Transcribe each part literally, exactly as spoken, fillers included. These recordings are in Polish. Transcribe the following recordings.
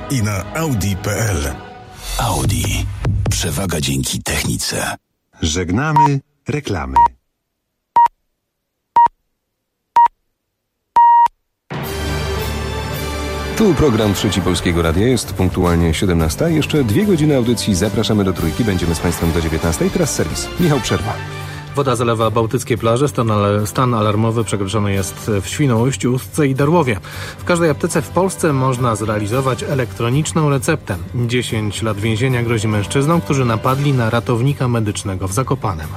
i na Audi kropka p l. Audi. Przewaga dzięki technice. Żegnamy reklamy. Tu program Trzeci Polskiego Radia, jest punktualnie siedemnasta. Jeszcze dwie godziny audycji, zapraszamy do Trójki, będziemy z Państwem do dziewiętnastej. Teraz serwis. Michał Przerwa. Woda zalewa bałtyckie plaże, stan, al- stan alarmowy przekroczony jest w Świnoujściu, Ustce i Darłowie. W każdej aptece w Polsce można zrealizować elektroniczną receptę. dziesięć lat więzienia grozi mężczyznom, którzy napadli na ratownika medycznego w Zakopanem.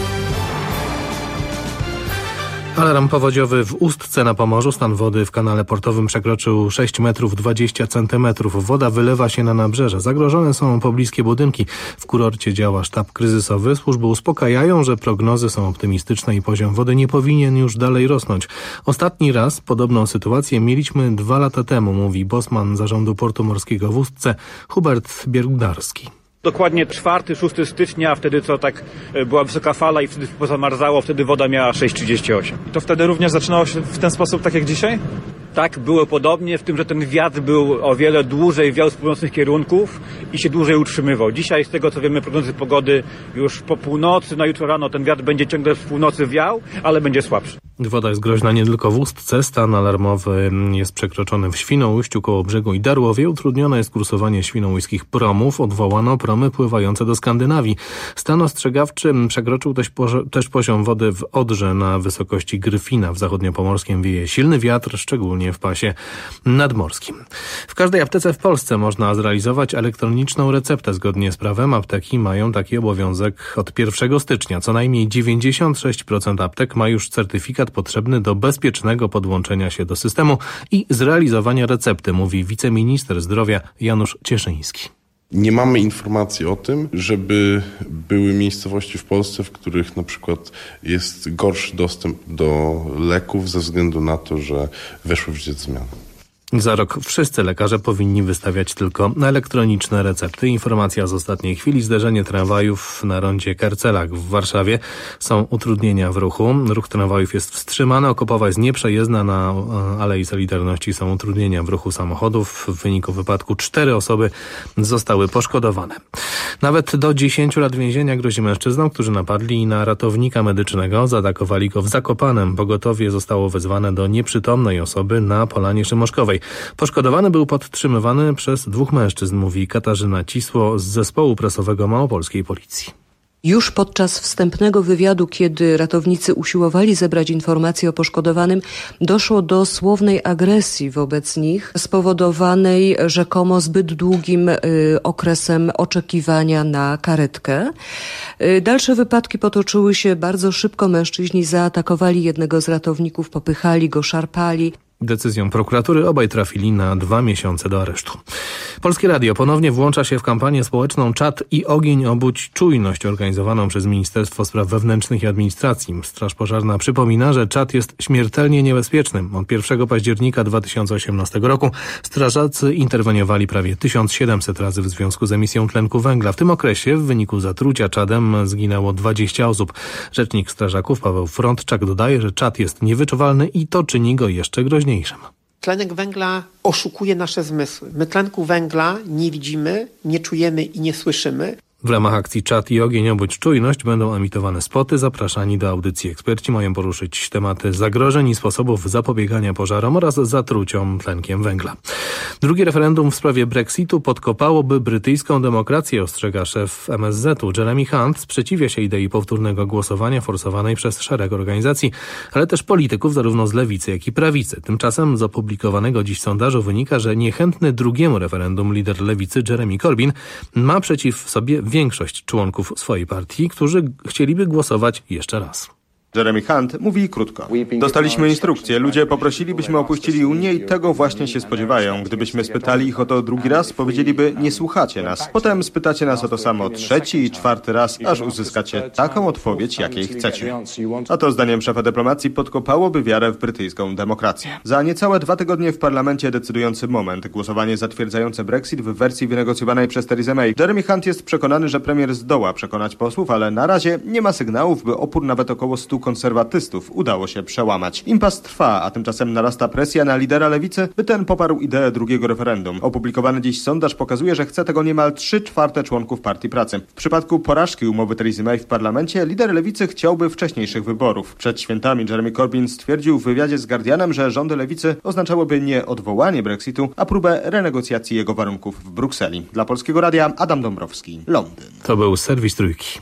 Alarm powodziowy w Ustce na Pomorzu. Stan wody w kanale portowym przekroczył sześć metrów dwadzieścia centymetrów. Woda wylewa się na nabrzeże. Zagrożone są pobliskie budynki. W kurorcie działa sztab kryzysowy. Służby uspokajają, że prognozy są optymistyczne i poziom wody nie powinien już dalej rosnąć. Ostatni raz podobną sytuację mieliśmy dwa lata temu, mówi bosman zarządu portu morskiego w Ustce Hubert Bierdarski. Dokładnie czwartego szóstego stycznia, wtedy co tak była wysoka fala i wtedy pozamarzało, wtedy woda miała sześć trzydzieści osiem. I to wtedy również zaczynało się w ten sposób, tak jak dzisiaj? Tak, było podobnie, w tym, że ten wiatr był o wiele dłużej, wiał z północnych kierunków i się dłużej utrzymywał. Dzisiaj, z tego co wiemy, prognozy pogody, już po północy, na jutro rano ten wiatr będzie ciągle z północy wiał, ale będzie słabszy. Woda jest groźna nie tylko w Ustce. Stan alarmowy jest przekroczony w Świnoujściu, Kołobrzegu i Darłowie. Utrudnione jest kursowanie świnoujskich promów. Odwołano promy pływające do Skandynawii. Stan ostrzegawczy przekroczył też, pozo- też poziom wody w Odrze na wysokości Gryfina. W zachodniopomorskiem wieje silny wiatr, szczególnie w pasie nadmorskim. W każdej aptece w Polsce można zrealizować elektroniczną receptę. Zgodnie z prawem apteki mają taki obowiązek od pierwszego stycznia. Co najmniej dziewięćdziesiąt sześć procent aptek ma już certyfikat potrzebny do bezpiecznego podłączenia się do systemu i zrealizowania recepty, mówi wiceminister zdrowia Janusz Cieszyński. Nie mamy informacji o tym, żeby były miejscowości w Polsce, w których na przykład jest gorszy dostęp do leków ze względu na to, że weszły w życie zmiany. Za rok wszyscy lekarze powinni wystawiać tylko elektroniczne recepty. Informacja z ostatniej chwili. Zderzenie tramwajów na rondzie Karcelak w Warszawie. Są utrudnienia w ruchu. Ruch tramwajów jest wstrzymany. Okopowa jest nieprzejezdna. Na Alei Solidarności są utrudnienia w ruchu samochodów. W wyniku wypadku cztery osoby zostały poszkodowane. Nawet do dziesięciu lat więzienia grozi mężczyznom, którzy napadli na ratownika medycznego. Zaatakowali go w Zakopanem. Pogotowie zostało wezwane do nieprzytomnej osoby na Polanie Szymoszkowej. Poszkodowany był podtrzymywany przez dwóch mężczyzn, mówi Katarzyna Cisło z zespołu prasowego małopolskiej policji. Już podczas wstępnego wywiadu, kiedy ratownicy usiłowali zebrać informacje o poszkodowanym, doszło do słownej agresji wobec nich, spowodowanej rzekomo zbyt długim y, okresem oczekiwania na karetkę. Y, dalsze wypadki potoczyły się bardzo szybko. Mężczyźni zaatakowali jednego z ratowników, popychali go, szarpali. Decyzją prokuratury obaj trafili na dwa miesiące do aresztu. Polskie Radio ponownie włącza się w kampanię społeczną Czad i ogień obudź czujność organizowaną przez Ministerstwo Spraw Wewnętrznych i Administracji. Straż Pożarna przypomina, że czad jest śmiertelnie niebezpieczny. Od pierwszego października dwa tysiące osiemnastego roku strażacy interweniowali prawie tysiąc siedemset razy w związku z emisją tlenku węgla. W tym okresie w wyniku zatrucia czadem zginęło dwadzieścia osób. Rzecznik strażaków Paweł Frądczak dodaje, że czad jest niewyczuwalny i to czyni go jeszcze groźniejszym. Tlenek węgla oszukuje nasze zmysły. My tlenku węgla nie widzimy, nie czujemy i nie słyszymy. W ramach akcji Czad i ogień obudź czujność będą emitowane spoty. Zapraszani do audycji eksperci mają poruszyć tematy zagrożeń i sposobów zapobiegania pożarom oraz zatruciom tlenkiem węgla. Drugie referendum w sprawie Brexitu podkopałoby brytyjską demokrację, ostrzega szef M S Z-u. Jeremy Hunt sprzeciwia się idei powtórnego głosowania forsowanej przez szereg organizacji, ale też polityków zarówno z lewicy, jak i prawicy. Tymczasem z opublikowanego dziś sondażu wynika, że niechętny drugiemu referendum lider lewicy Jeremy Corbyn ma przeciw sobie większość członków swojej partii, którzy chcieliby głosować jeszcze raz. Jeremy Hunt mówi krótko. Dostaliśmy instrukcję. Ludzie poprosili, byśmy opuścili Unię i tego właśnie się spodziewają. Gdybyśmy spytali ich o to drugi raz, powiedzieliby, nie słuchacie nas. Potem spytacie nas o to samo trzeci i czwarty raz, aż uzyskacie taką odpowiedź, jakiej chcecie. A to zdaniem szefa dyplomacji podkopałoby wiarę w brytyjską demokrację. Za niecałe dwa tygodnie w parlamencie decydujący moment. Głosowanie zatwierdzające Brexit w wersji wynegocjowanej przez Theresa May. Jeremy Hunt jest przekonany, że premier zdoła przekonać posłów, ale na razie nie ma sygnałów, by opór nawet około stu konserwatystów udało się przełamać. Impas trwa, a tymczasem narasta presja na lidera lewicy, by ten poparł ideę drugiego referendum. Opublikowany dziś sondaż pokazuje, że chce tego niemal trzy czwarte członków Partii Pracy. W przypadku porażki umowy Teresy May w parlamencie lider lewicy chciałby wcześniejszych wyborów. Przed świętami Jeremy Corbyn stwierdził w wywiadzie z Guardianem, że rządy lewicy oznaczałyby nie odwołanie Brexitu, a próbę renegocjacji jego warunków w Brukseli. Dla Polskiego Radia Adam Dąbrowski, Londyn. To był serwis Trójki.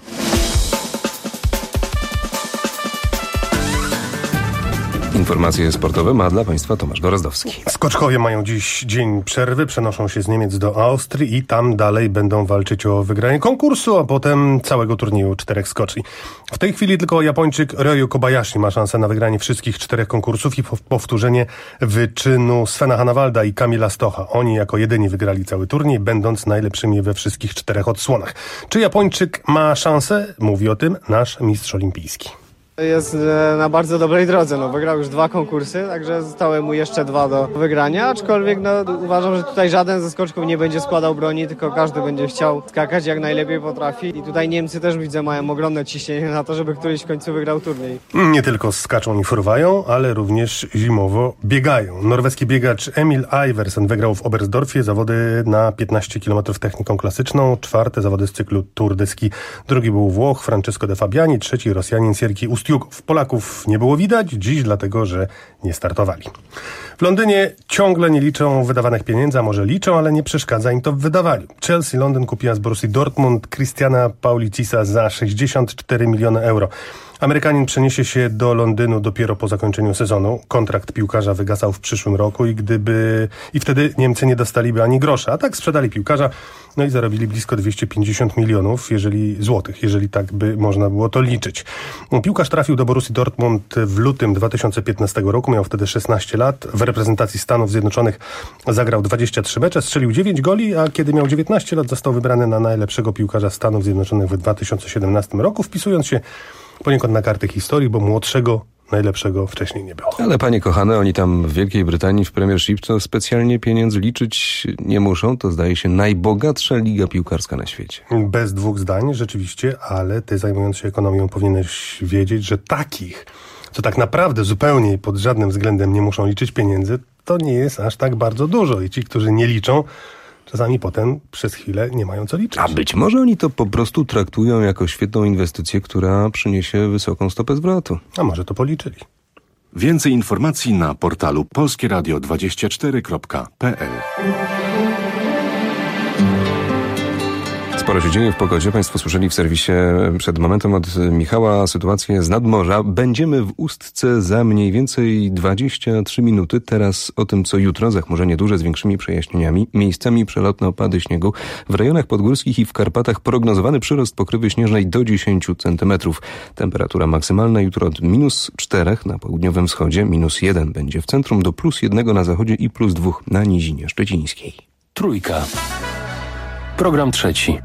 Informacje sportowe ma dla Państwa Tomasz Gorozdowski. Skoczkowie mają dziś dzień przerwy, przenoszą się z Niemiec do Austrii i tam dalej będą walczyć o wygranie konkursu, a potem całego turnieju czterech skoczni. W tej chwili tylko Japończyk Ryo Kobayashi ma szansę na wygranie wszystkich czterech konkursów i powtórzenie wyczynu Svena Hanawalda i Kamila Stocha. Oni jako jedyni wygrali cały turniej, będąc najlepszymi we wszystkich czterech odsłonach. Czy Japończyk ma szansę? Mówi o tym nasz mistrz olimpijski. Jest na bardzo dobrej drodze, no wygrał już dwa konkursy, także zostały mu jeszcze dwa do wygrania, aczkolwiek no, uważam, że tutaj żaden ze skoczków nie będzie składał broni, tylko każdy będzie chciał skakać jak najlepiej potrafi i tutaj Niemcy też widzę mają ogromne ciśnienie na to, żeby któryś w końcu wygrał turniej. Nie tylko skaczą i fruwają, ale również zimowo biegają. Norweski biegacz Emil Iversen wygrał w Oberstdorfie zawody na piętnaście kilometrów techniką klasyczną, czwarte zawody z cyklu Tour de Ski. Drugi był Włoch Francesco De Fabiani, trzeci Rosjanin Sierki Ust. Polaków nie było widać dziś, dlatego że nie startowali. W Londynie ciągle nie liczą wydawanych pieniędzy, a może liczą, ale nie przeszkadza im to w wydawaniu. Chelsea Londyn kupiła z Borussii Dortmund Christiana Paulicisa za sześćdziesiąt cztery miliony euro. Amerykanin przeniesie się do Londynu dopiero po zakończeniu sezonu. Kontrakt piłkarza wygasał w przyszłym roku i gdyby i wtedy Niemcy nie dostaliby ani grosza, a tak sprzedali piłkarza, no i zarobili blisko dwieście pięćdziesiąt milionów jeżeli, złotych, jeżeli tak by można było to liczyć. Piłkarz trafił do Borussii Dortmund w lutym dwa tysiące piętnastego roku, miał wtedy szesnaście lat. W reprezentacji Stanów Zjednoczonych zagrał dwadzieścia trzy mecze, strzelił dziewięć goli, a kiedy miał dziewiętnaście lat został wybrany na najlepszego piłkarza Stanów Zjednoczonych w dwa tysiące siedemnastym roku, wpisując się poniekąd na kartę historii, bo młodszego, najlepszego wcześniej nie było. Ale panie kochane, oni tam w Wielkiej Brytanii w Premiership to specjalnie pieniędzy liczyć nie muszą. To zdaje się najbogatsza liga piłkarska na świecie. Bez dwóch zdań, rzeczywiście, ale ty zajmując się ekonomią powinieneś wiedzieć, że takich, co tak naprawdę zupełnie pod żadnym względem nie muszą liczyć pieniędzy, to nie jest aż tak bardzo dużo. I ci, którzy nie liczą, czasami potem przez chwilę nie mają co liczyć. A być może oni to po prostu traktują jako świetną inwestycję, która przyniesie wysoką stopę zwrotu. A może to policzyli. Więcej informacji na portalu polskie radio dwadzieścia cztery kropka p l. Sporo się dzieje w pogodzie. Państwo słyszeli w serwisie przed momentem od Michała sytuację z nadmorza. Będziemy w Ustce za mniej więcej dwadzieścia trzy minuty. Teraz o tym, co jutro. Zachmurzenie duże z większymi przejaśnieniami. Miejscami przelotne opady śniegu. W rejonach podgórskich i w Karpatach prognozowany przyrost pokrywy śnieżnej do dziesięć centymetrów. Temperatura maksymalna jutro od minus czterech na południowym wschodzie, minus jeden będzie w centrum, do plus jednego na zachodzie i plus dwóch na nizinie szczecińskiej. Trójka. Program trzeci.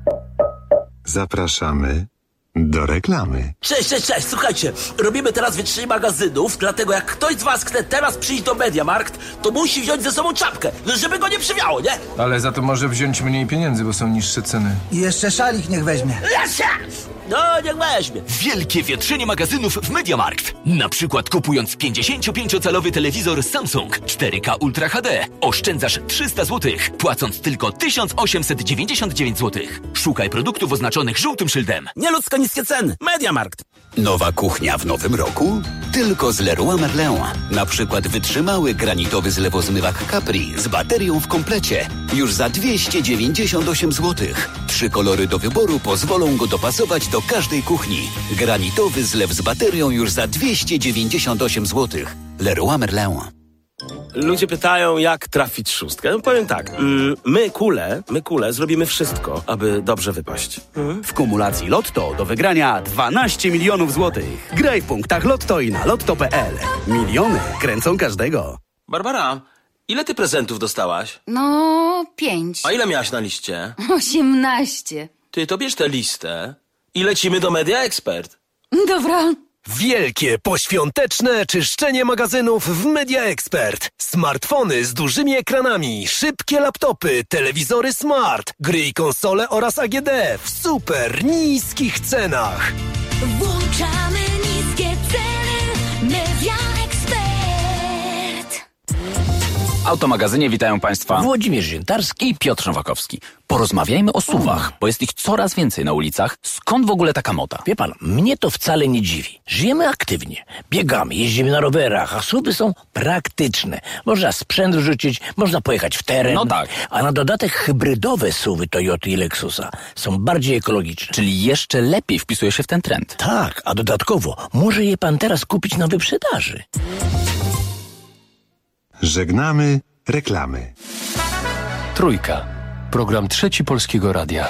Zapraszamy do reklamy. Cześć, cześć, cześć, słuchajcie, robimy teraz wytrzymanie magazynów, dlatego jak ktoś z was chce teraz przyjść do Mediamarkt, to musi wziąć ze sobą czapkę, żeby go nie przywiało, nie? Ale za to może wziąć mniej pieniędzy, bo są niższe ceny. I jeszcze szalik niech weźmie. No, niech weźmie. Wielkie wietrzenie magazynów w Mediamarkt. Na przykład kupując pięćdziesięciopięciocalowy telewizor Samsung cztery K Ultra H D oszczędzasz trzysta złotych, płacąc tylko tysiąc osiemset dziewięćdziesiąt dziewięć złotych. Szukaj produktów oznaczonych żółtym szyldem. Nieludzko niskie ceny. Mediamarkt. Nowa kuchnia w nowym roku? Tylko z Leroy Merlin. Na przykład wytrzymały granitowy zlewozmywak Capri z baterią w komplecie. Już za dwieście dziewięćdziesiąt osiem złotych. Trzy kolory do wyboru pozwolą go dopasować do każdej kuchni. Granitowy zlew z baterią już za dwieście dziewięćdziesiąt osiem złotych. Leroy Merlin. Ludzie pytają, jak trafić szóstkę. No powiem tak, mm, my kule, my kule zrobimy wszystko, aby dobrze wypaść. Mm? W kumulacji Lotto do wygrania dwanaście milionów złotych. Graj w punktach Lotto i na lotto kropka p l. Miliony kręcą każdego. Barbara, ile ty prezentów dostałaś? No, pięć. A ile miałaś na liście? Osiemnaście. Ty to bierz tę listę i lecimy do Media Expert. Dobra. Wielkie poświąteczne czyszczenie magazynów w Media Expert. Smartfony z dużymi ekranami, szybkie laptopy, telewizory smart, gry i konsole oraz A G D w super niskich cenach. Włączamy niskie Media Expert. W Automagazynie witają Państwa Włodzimierz Ziętarski i Piotr Nowakowski. Porozmawiajmy o suwach, bo jest ich coraz więcej na ulicach. Skąd w ogóle taka moda? Wie pan, mnie to wcale nie dziwi. Żyjemy aktywnie, biegamy, jeździmy na rowerach, a suwy są praktyczne. Można sprzęt wrzucić, można pojechać w teren. No tak. A na dodatek hybrydowe suwy Toyoty i Lexusa są bardziej ekologiczne. Czyli jeszcze lepiej wpisuje się w ten trend. Tak, a dodatkowo może je pan teraz kupić na wyprzedaży. Żegnamy reklamy. Trójka. Program Trzeci Polskiego Radia.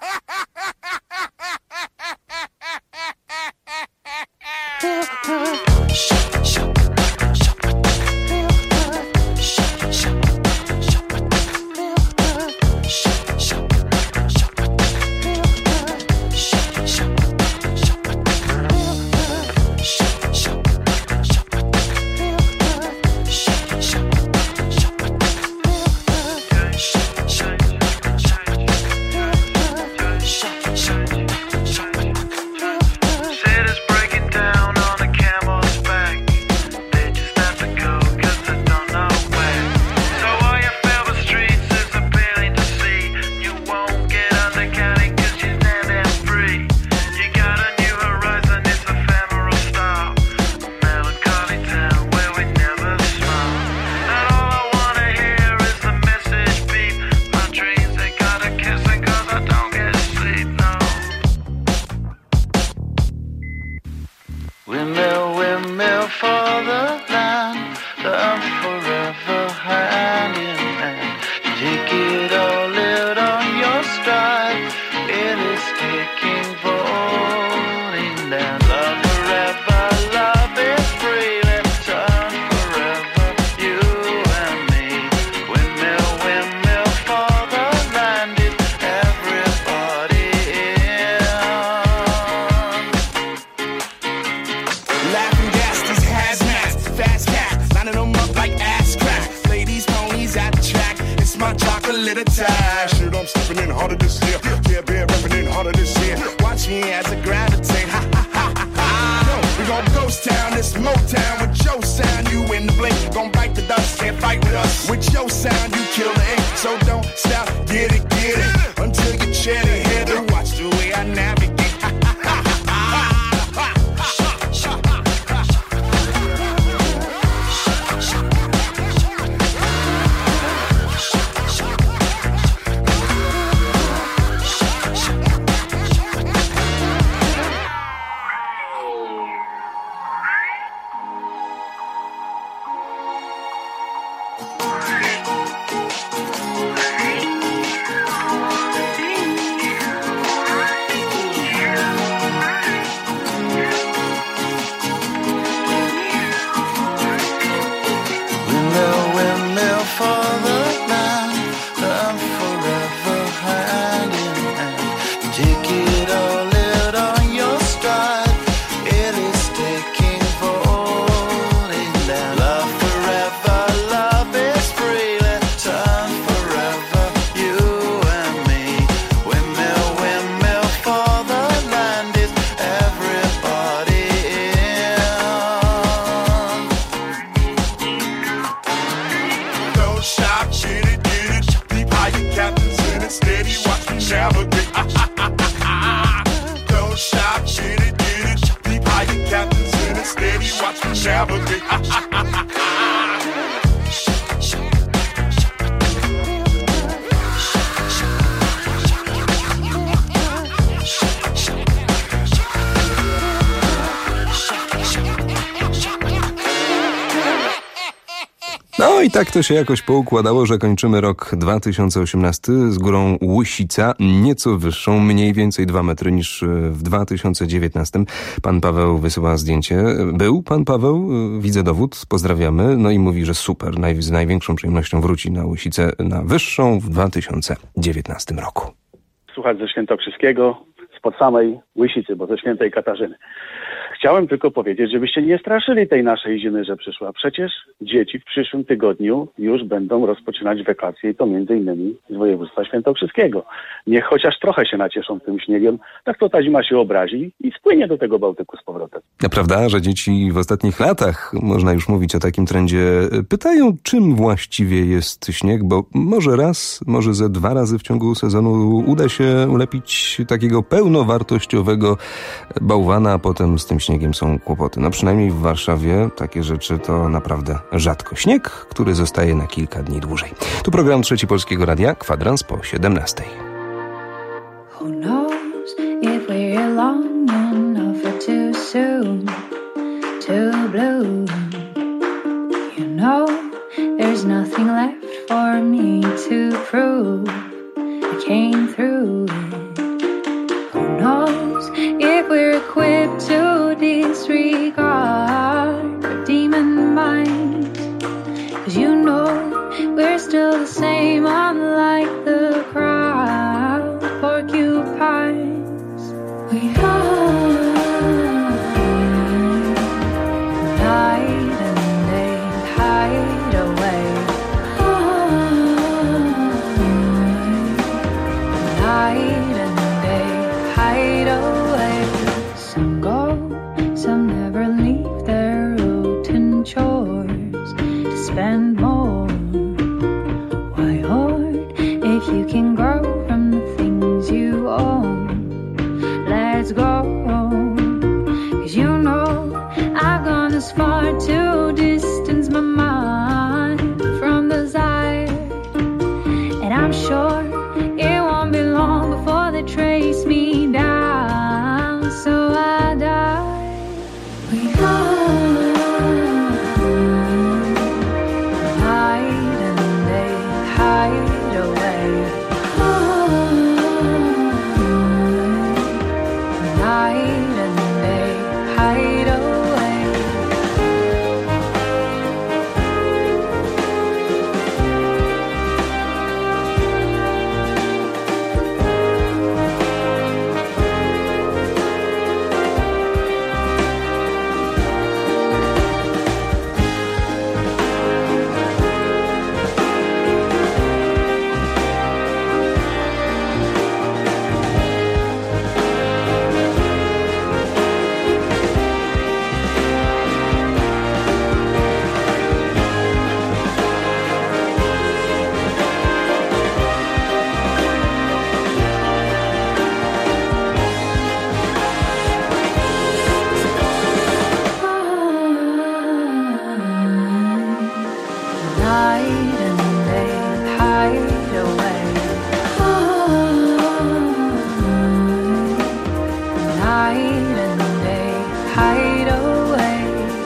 No i tak to się jakoś poukładało, że kończymy rok dwa tysiące osiemnasty z górą Łysica, nieco wyższą, mniej więcej dwa metry niż w dwa tysiące dziewiętnastym. Pan Paweł wysyła zdjęcie. Był pan Paweł, widzę dowód, pozdrawiamy. No i mówi, że super, naj, z największą przyjemnością wróci na Łysicę na wyższą w dwa tysiące dziewiętnastym roku. Słuchać ze Świętokrzyskiego, spod samej Łysicy, bo ze Świętej Katarzyny. Chciałem tylko powiedzieć, żebyście nie straszyli tej naszej zimy, że przyszła. Przecież dzieci w przyszłym tygodniu już będą rozpoczynać wakacje i to między innymi z województwa świętokrzyskiego. Niech chociaż trochę się nacieszą tym śniegiem, tak to ta zima się obrazi i spłynie do tego Bałtyku z powrotem. Prawda, że dzieci w ostatnich latach, można już mówić o takim trendzie, pytają, czym właściwie jest śnieg, bo może raz, może ze dwa razy w ciągu sezonu uda się ulepić takiego pełnowartościowego bałwana, a potem z tym śniegiem są kłopoty. No przynajmniej w Warszawie takie rzeczy to naprawdę rzadko. Śnieg, który zostaje na kilka dni dłużej. Tu program Trzeci Polskiego Radia, kwadrans po siedemnastej. Who knows if we're long enough or too soon to bloom? You know, there's nothing left for me to prove. I came through it. Who knows if we're equipped to disregard our demon mind? 'Cause you know we're still the same, unlike the crowd porcupines. We are night and day, hide away. Night and day, hide away. Some go, some never leave their routine chores to spend more. Why hoard if you can grow from the things you own? Let's go, 'cause you know I've gone as far to distance my mind from desire, and I'm sure it won't be long before they trace me down, so I die. We are night and day, hide away. Night and day, hide away. Night and day, hide away. Night and day, hide away.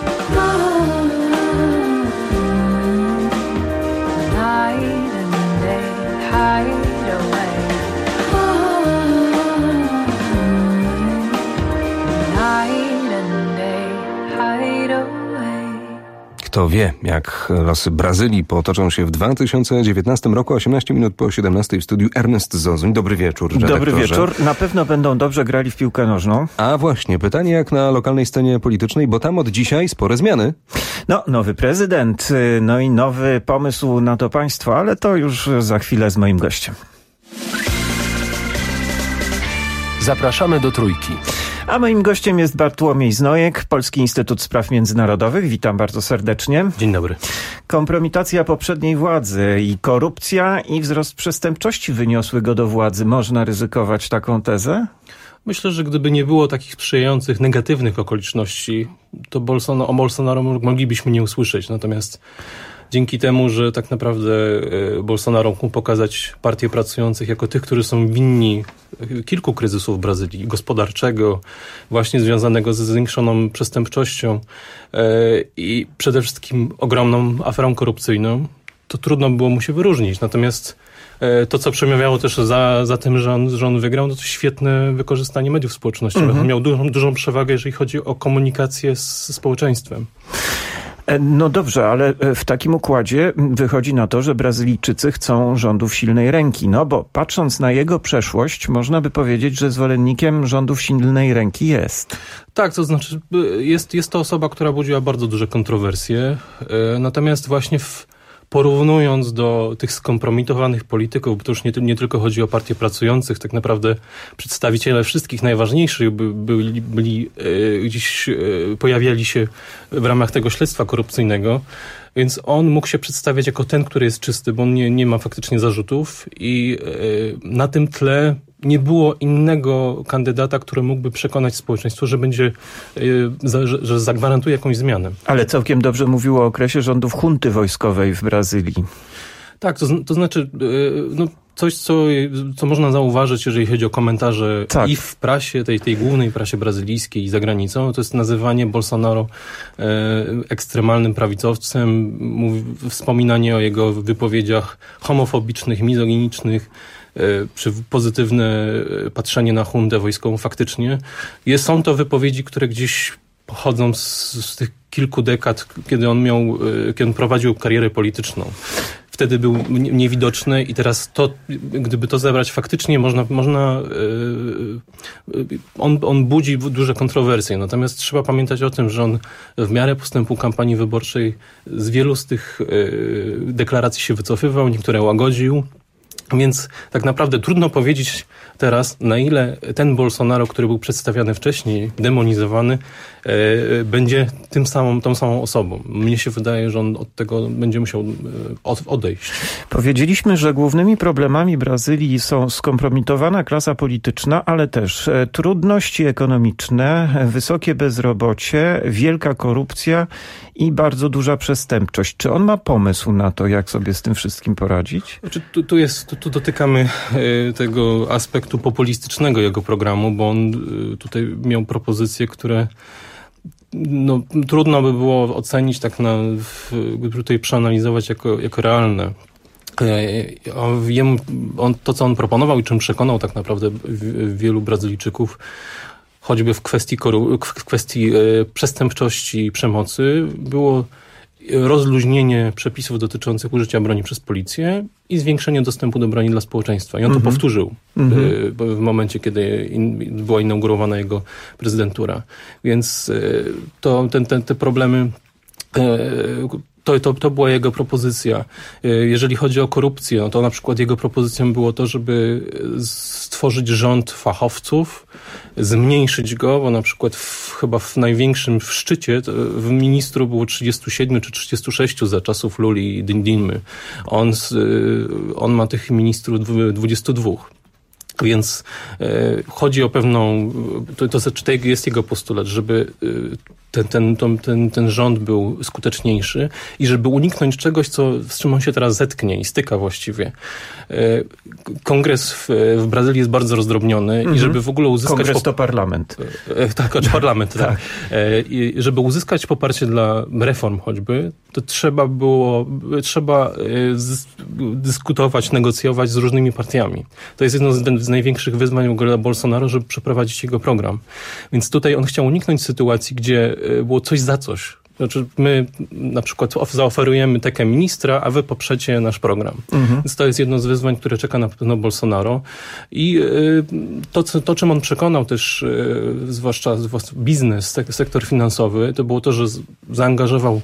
Night and day, hide away. Night and day, hide away. Kto wie, jak losy Brazylii potoczą się w dwa tysiące dziewiętnastym roku, osiemnaście minut po siedemnastej w studiu Ernest Zozuń. Dobry wieczór, redaktorze. Dobry wieczór. Na pewno będą dobrze grali w piłkę nożną. A właśnie, pytanie jak na lokalnej scenie politycznej, bo tam od dzisiaj spore zmiany. No, nowy prezydent, no i nowy pomysł na to państwo, ale to już za chwilę z moim gościem. Zapraszamy do Trójki. A moim gościem jest Bartłomiej Znojek, Polski Instytut Spraw Międzynarodowych. Witam bardzo serdecznie. Dzień dobry. Kompromitacja poprzedniej władzy i korupcja i wzrost przestępczości wyniosły go do władzy. Można ryzykować taką tezę? Myślę, że gdyby nie było takich sprzyjających, negatywnych okoliczności, to Bolsonaro, o Bolsonaro moglibyśmy nie usłyszeć. Natomiast dzięki temu, że tak naprawdę Bolsonaro mógł pokazać partię pracujących jako tych, którzy są winni kilku kryzysów w Brazylii, gospodarczego, właśnie związanego ze zwiększoną przestępczością i przede wszystkim ogromną aferą korupcyjną, to trudno było mu się wyróżnić. Natomiast to, co przemawiało też za, za tym, że on, że on wygrał, no to świetne wykorzystanie mediów społecznościowych. Mm-hmm. On miał dużą, dużą przewagę, jeżeli chodzi o komunikację z społeczeństwem. No dobrze, ale w takim układzie wychodzi na to, że Brazylijczycy chcą rządów silnej ręki. No bo patrząc na jego przeszłość, można by powiedzieć, że zwolennikiem rządów silnej ręki jest. Tak, to znaczy jest, jest to osoba, która budziła bardzo duże kontrowersje. Natomiast właśnie w porównując do tych skompromitowanych polityków, bo to już nie, nie tylko chodzi o partię pracujących, tak naprawdę przedstawiciele wszystkich najważniejszych by, byli, byli e, gdzieś e, pojawiali się w ramach tego śledztwa korupcyjnego, więc on mógł się przedstawiać jako ten, który jest czysty, bo on nie, nie ma faktycznie zarzutów i e, na tym tle nie było innego kandydata, który mógłby przekonać społeczeństwo, że będzie, że, że zagwarantuje jakąś zmianę. Ale całkiem dobrze mówiło o okresie rządów hunty wojskowej w Brazylii. Tak, to, to znaczy no, coś, co, co można zauważyć, jeżeli chodzi o komentarze tak. i w prasie, tej, tej głównej prasie brazylijskiej i za granicą, to jest nazywanie Bolsonaro e, ekstremalnym prawicowcem, mówi, wspominanie o jego wypowiedziach homofobicznych, mizoginicznych, czy pozytywne patrzenie na huntę wojskową faktycznie. Jest, są to wypowiedzi, które gdzieś pochodzą z, z tych kilku dekad, kiedy on miał, kiedy on prowadził karierę polityczną. Wtedy był niewidoczny i teraz to, gdyby to zebrać faktycznie, można, można on, on budzi duże kontrowersje. Natomiast trzeba pamiętać o tym, że on w miarę postępu kampanii wyborczej z wielu z tych deklaracji się wycofywał, niektóre łagodził. Więc tak naprawdę trudno powiedzieć teraz, na ile ten Bolsonaro, który był przedstawiany wcześniej, demonizowany, e, będzie tym samą, tą samą osobą. Mnie się wydaje, że on od tego będzie musiał od, odejść. Powiedzieliśmy, że głównymi problemami Brazylii są skompromitowana klasa polityczna, ale też e, trudności ekonomiczne, wysokie bezrobocie, wielka korupcja i bardzo duża przestępczość. Czy on ma pomysł na to, jak sobie z tym wszystkim poradzić? Znaczy, tu, tu, jest, tu, tu dotykamy y, tego aspektu populistycznego jego programu, bo on y, tutaj miał propozycje, które no, trudno by było ocenić, tak na, w, tutaj przeanalizować jako, jako realne. Wiem, on, to, co on proponował i czym przekonał tak naprawdę wielu Brazylijczyków, choćby w kwestii, koru- w kwestii e, przestępczości i przemocy, było rozluźnienie przepisów dotyczących użycia broni przez policję i zwiększenie dostępu do broni dla społeczeństwa. I on mm-hmm. to powtórzył mm-hmm. e, w momencie, kiedy in, była inaugurowana jego prezydentura. Więc e, to, ten, ten, te problemy... E, To, to, to była jego propozycja. Jeżeli chodzi o korupcję, no to na przykład jego propozycją było to, żeby stworzyć rząd fachowców, zmniejszyć go, bo na przykład w, chyba w największym w szczycie w ministru było trzydziestu siedmiu czy trzydziestu sześciu za czasów Luli i Dindimy. On, on ma tych ministrów dwudziestu dwóch. Więc e, chodzi o pewną, to, to znaczy to jest jego postulat, żeby ten, ten, ten, ten, ten rząd był skuteczniejszy i żeby uniknąć czegoś, co, z czym on się teraz zetknie i styka właściwie. E, kongres w, w Brazylii jest bardzo rozdrobniony mm-hmm. i żeby w ogóle uzyskać... Kongres to parlament. E, tak, parlament, tak. tak. E, i żeby uzyskać poparcie dla reform choćby, to trzeba było, trzeba z, dyskutować, negocjować z różnymi partiami. To jest jedno z, z największych wyzwań w ogóle dla Bolsonaro, żeby przeprowadzić jego program. Więc tutaj on chciał uniknąć sytuacji, gdzie było coś za coś. Znaczy my na przykład zaoferujemy tekę ministra, a wy poprzecie nasz program. Mhm. Więc to jest jedno z wyzwań, które czeka na pewno Bolsonaro. I to, co, to czym on przekonał też, zwłaszcza, zwłaszcza biznes, sektor finansowy, to było to, że zaangażował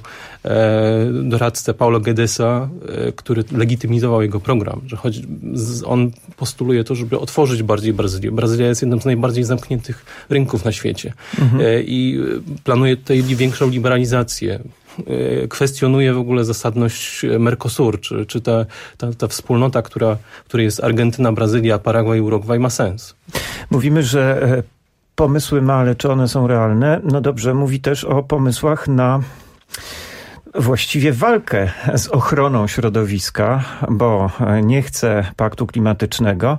doradcę Paulo Guedesa, który legitymizował jego program. Że choć on postuluje to, żeby otworzyć bardziej Brazylię. Brazylia jest jednym z najbardziej zamkniętych rynków na świecie. Mhm. I planuje tutaj większą liberalizację. Kwestionuje w ogóle zasadność Mercosur, czy, czy ta, ta, ta wspólnota, która, która jest Argentyna, Brazylia, Paragwaj, Urugwaj, ma sens. Mówimy, że pomysły ma, ale czy one są realne? No dobrze, mówi też o pomysłach na właściwie walkę z ochroną środowiska, bo nie chce paktu klimatycznego.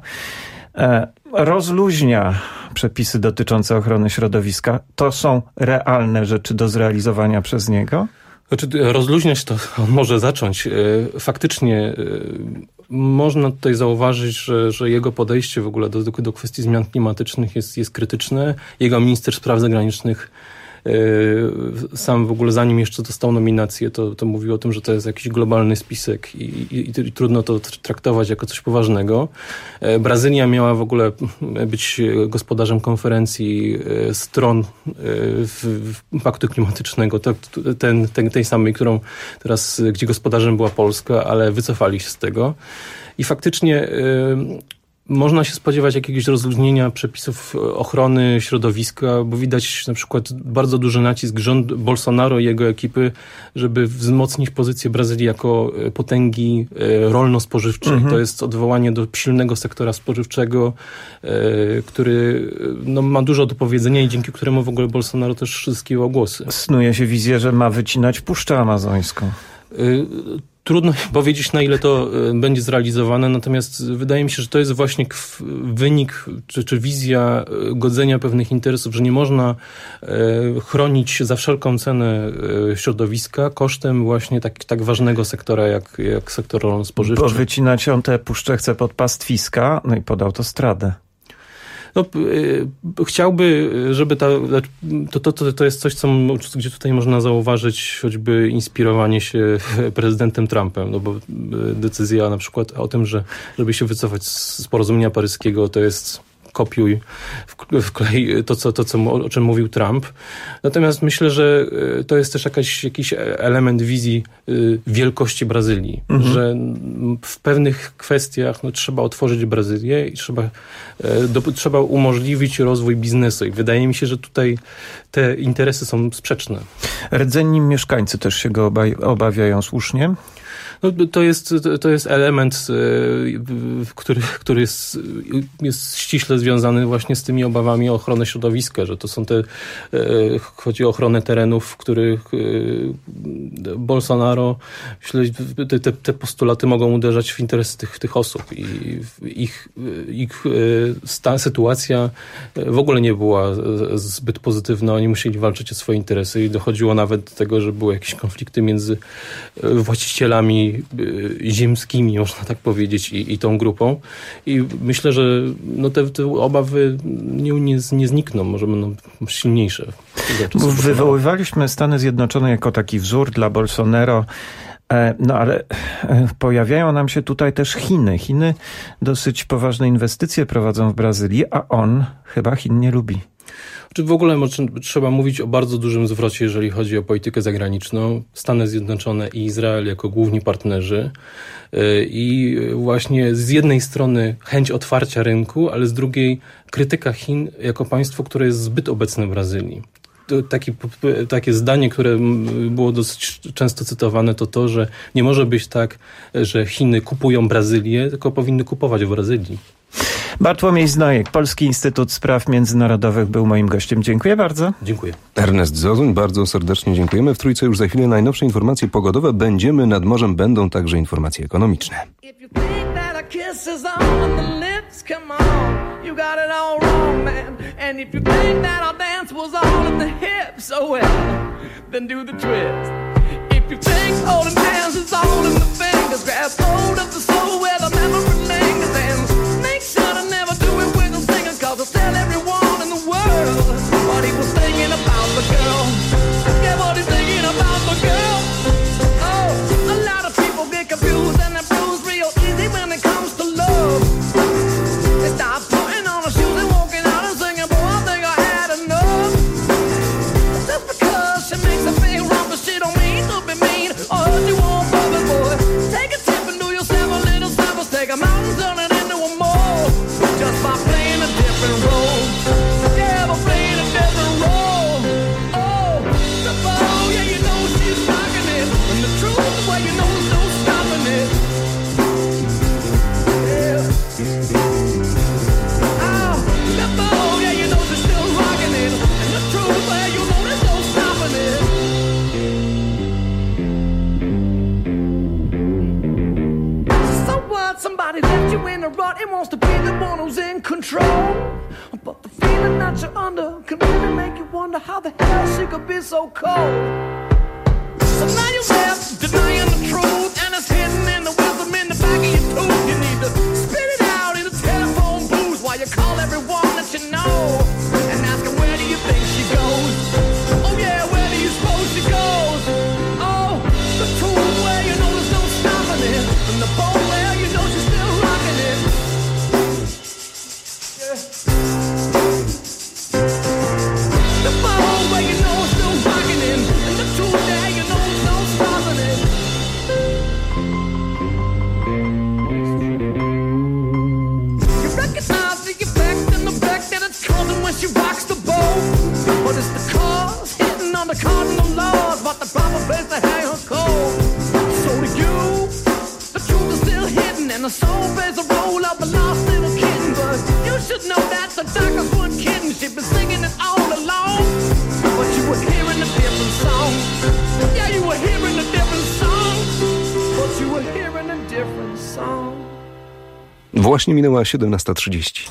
Rozluźnia przepisy dotyczące ochrony środowiska. To są realne rzeczy do zrealizowania przez niego? Znaczy, rozluźniać to on może zacząć. Faktycznie można tutaj zauważyć, że, że jego podejście w ogóle do, do kwestii zmian klimatycznych jest, jest krytyczne. Jego minister spraw zagranicznych Sam w ogóle zanim jeszcze dostał nominację, to, to mówił o tym, że to jest jakiś globalny spisek i, i, i trudno to traktować jako coś poważnego. Brazylia miała w ogóle być gospodarzem konferencji stron paktu klimatycznego, ten, ten, tej samej, którą teraz, gdzie gospodarzem była Polska, ale wycofali się z tego. I faktycznie można się spodziewać jakiegoś rozluźnienia przepisów ochrony środowiska, bo widać na przykład bardzo duży nacisk rząd Bolsonaro i jego ekipy, żeby wzmocnić pozycję Brazylii jako potęgi rolno-spożywczej. Mhm. To jest odwołanie do silnego sektora spożywczego, który no, ma dużo do powiedzenia i dzięki któremu w ogóle Bolsonaro też zyskiwał głosy. Snuje się wizję, że ma wycinać Puszczę Amazońską. Trudno powiedzieć, na ile to będzie zrealizowane, natomiast wydaje mi się, że to jest właśnie wynik czy, czy wizja godzenia pewnych interesów, że nie można chronić za wszelką cenę środowiska kosztem właśnie tak, tak ważnego sektora jak, jak sektor rolno-spożywczy. Bo wycinać on tę puszczę chce pod pastwiska, no i pod autostradę. No, chciałby, żeby ta, to, to, to jest coś, co, gdzie tutaj można zauważyć choćby inspirowanie się prezydentem Trumpem, no bo decyzja na przykład o tym, że żeby się wycofać z porozumienia paryskiego, to jest kopiuj, wklej to, co, to co, o czym mówił Trump. Natomiast myślę, że to jest też jakaś, jakiś element wizji wielkości Brazylii, mhm. że w pewnych kwestiach no, trzeba otworzyć Brazylię i trzeba, do, trzeba umożliwić rozwój biznesu. I wydaje mi się, że tutaj te interesy są sprzeczne. Rdzenni mieszkańcy też się go obawiają słusznie? No, to jest, to jest element, który, który jest, jest ściśle związany właśnie z tymi obawami o ochronę środowiska, że to są te, chodzi o ochronę terenów, w których Bolsonaro, myślę, te, te, te postulaty mogą uderzać w interesy tych, tych osób i ich, ich ta sytuacja w ogóle nie była zbyt pozytywna. Oni musieli walczyć o swoje interesy i dochodziło nawet do tego, że były jakieś konflikty między właścicielami ziemskimi, można tak powiedzieć, i, i tą grupą. I myślę, że no te, te obawy nie, nie, nie znikną, może będą silniejsze. Wywoływaliśmy Stany Zjednoczone jako taki wzór dla Bolsonaro, no ale pojawiają nam się tutaj też Chiny. Chiny dosyć poważne inwestycje prowadzą w Brazylii, a on chyba Chin nie lubi. Czy w ogóle trzeba mówić o bardzo dużym zwrocie, jeżeli chodzi o politykę zagraniczną. Stany Zjednoczone i Izrael jako główni partnerzy i właśnie z jednej strony chęć otwarcia rynku, ale z drugiej krytyka Chin jako państwo, które jest zbyt obecne w Brazylii. Taki, takie zdanie, które było dosyć często cytowane, to to, że nie może być tak, że Chiny kupują Brazylię, tylko powinny kupować w Brazylii. Bartłomiej Znojek, Polski Instytut Spraw Międzynarodowych był moim gościem. Dziękuję bardzo. Dziękuję. Ernest Zozuń, bardzo serdecznie dziękujemy. W Trójce już za chwilę najnowsze informacje pogodowe. Będziemy nad morzem, będą także informacje ekonomiczne. Cause I'll tell everyone in the world what he was thinking about the girl. Yeah, what he's thinking about the girl. Oh, a lot of people get confused and they're bruised real easy when it comes to love. They start putting on their shoes and walking out and singing, boy, I think I had enough. Just because she makes a big rump, but she don't mean to be mean or hurt you on purpose, boy. Take a tip and do yourself a little service. Take a mountain, turn it into a mole. Just by playing a different role. Yeah, but playing a different role. Oh, the bow, yeah, you know she's rocking it. And the truth, well, you know there's no stopping it. Yeah. Oh, the bow, yeah, you know she's still rocking it. And the truth, well, you know there's no stopping it. So what? Somebody left you in a rut and wants to be the one who's in control. But the feeling that you're under can really make you wonder how the hell she could be so cold. So now you're left denying the truth, and it's hidden in the wisdom in the back of your tooth. You need to spit it out in a telephone booth while you call everyone that you know and ask her, where do you think she goes? Oh, should know that the doctors weren't kidding. She'd been singing it all along. But you were hearing a different song. Yeah, you were hearing a different song. But you were hearing a different song. Właśnie minęła siedemnasta trzydzieści.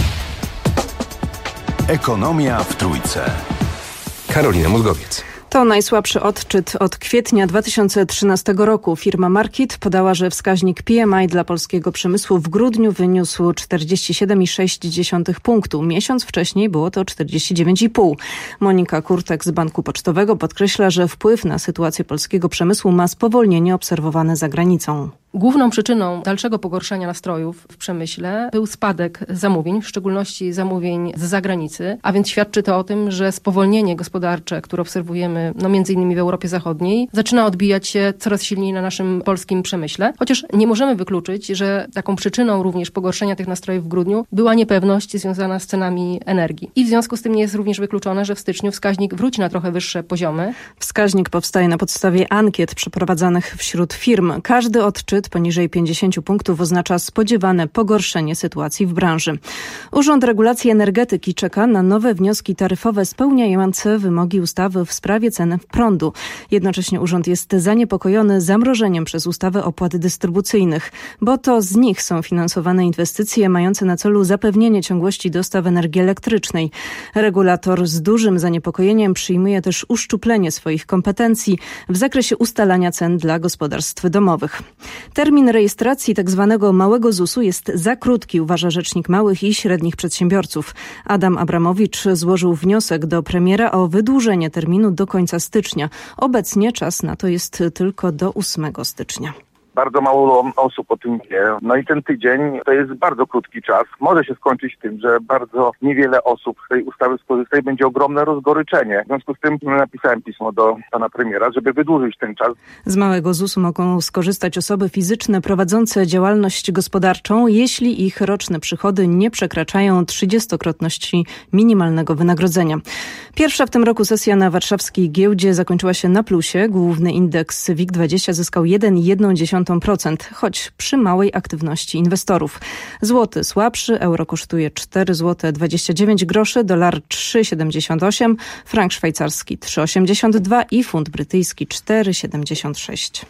Ekonomia w Trójce. Karolina Mózgowiec. To najsłabszy odczyt od kwietnia dwa tysiące trzynastego roku. Firma Markit podała, że wskaźnik P M I dla polskiego przemysłu w grudniu wyniósł czterdzieści siedem przecinek sześć punktu. Miesiąc wcześniej było to czterdzieści dziewięć przecinek pięć. Monika Kurtek z Banku Pocztowego podkreśla, że wpływ na sytuację polskiego przemysłu ma spowolnienie obserwowane za granicą. Główną przyczyną dalszego pogorszenia nastrojów w przemyśle był spadek zamówień, w szczególności zamówień z zagranicy, a więc świadczy to o tym, że spowolnienie gospodarcze, które obserwujemy no między innymi w Europie Zachodniej, zaczyna odbijać się coraz silniej na naszym polskim przemyśle. Chociaż nie możemy wykluczyć, że taką przyczyną również pogorszenia tych nastrojów w grudniu była niepewność związana z cenami energii. I w związku z tym nie jest również wykluczone, że w styczniu wskaźnik wróci na trochę wyższe poziomy. Wskaźnik powstaje na podstawie ankiet przeprowadzanych wśród firm. Każdy odczyt poniżej pięćdziesiąt punktów oznacza spodziewane pogorszenie sytuacji w branży. Urząd Regulacji Energetyki czeka na nowe wnioski taryfowe spełniające wymogi ustawy w sprawie cen prądu. Jednocześnie urząd jest zaniepokojony zamrożeniem przez ustawę opłat dystrybucyjnych, bo to z nich są finansowane inwestycje mające na celu zapewnienie ciągłości dostaw energii elektrycznej. Regulator z dużym zaniepokojeniem przyjmuje też uszczuplenie swoich kompetencji w zakresie ustalania cen dla gospodarstw domowych. Termin rejestracji tzw. małego zusu jest za krótki, uważa rzecznik małych i średnich przedsiębiorców. Adam Abramowicz złożył wniosek do premiera o wydłużenie terminu do końca stycznia. Obecnie czas na to jest tylko do ósmego stycznia. Bardzo mało osób o tym wie. No i ten tydzień to jest bardzo krótki czas. Może się skończyć tym, że bardzo niewiele osób z tej ustawy skorzysta i będzie ogromne rozgoryczenie. W związku z tym napisałem pismo do pana premiera, żeby wydłużyć ten czas. Z małego zusu mogą skorzystać osoby fizyczne prowadzące działalność gospodarczą, jeśli ich roczne przychody nie przekraczają trzydziestokrotności minimalnego wynagrodzenia. Pierwsza w tym roku sesja na warszawskiej giełdzie zakończyła się na plusie. Główny indeks W I G dwadzieścia zyskał jeden przecinek jeden procent, choć przy małej aktywności inwestorów. Złoty słabszy, euro kosztuje cztery złote dwadzieścia dziewięć groszy, dolar trzy przecinek siedemdziesiąt osiem, frank szwajcarski trzy przecinek osiemdziesiąt dwa i funt brytyjski cztery przecinek siedemdziesiąt sześć.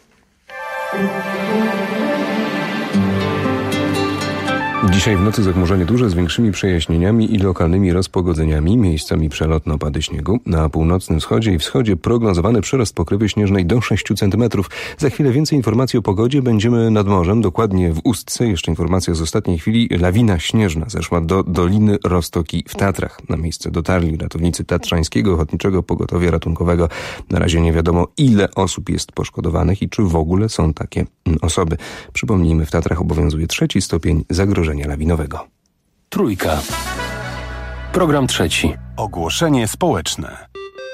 Dzisiaj w nocy zachmurzenie duże z większymi przejaśnieniami i lokalnymi rozpogodzeniami, miejscami przelotne opady śniegu. Na północnym wschodzie i wschodzie prognozowany przyrost pokrywy śnieżnej do sześć centymetrów. Za chwilę więcej informacji o pogodzie. Będziemy nad morzem, dokładnie w Ustce. Jeszcze informacja z ostatniej chwili. Lawina śnieżna zeszła do Doliny Roztoki w Tatrach. Na miejsce dotarli ratownicy Tatrzańskiego Ochotniczego Pogotowia Ratunkowego. Na razie nie wiadomo, ile osób jest poszkodowanych i czy w ogóle są takie osoby. Przypomnijmy, w Tatrach obowiązuje trzeci stopień zagrożenia lawinowego. Trójka. Program trzeci. Ogłoszenie społeczne.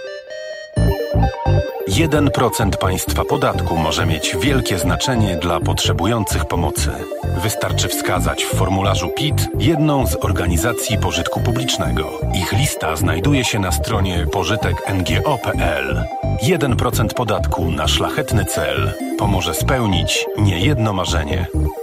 jeden procent państwa podatku może mieć wielkie znaczenie dla potrzebujących pomocy. Wystarczy wskazać w formularzu P I T jedną z organizacji pożytku publicznego. Ich lista znajduje się na stronie pożytek n g o kropka p l. jeden procent podatku na szlachetny cel pomoże spełnić niejedno marzenie.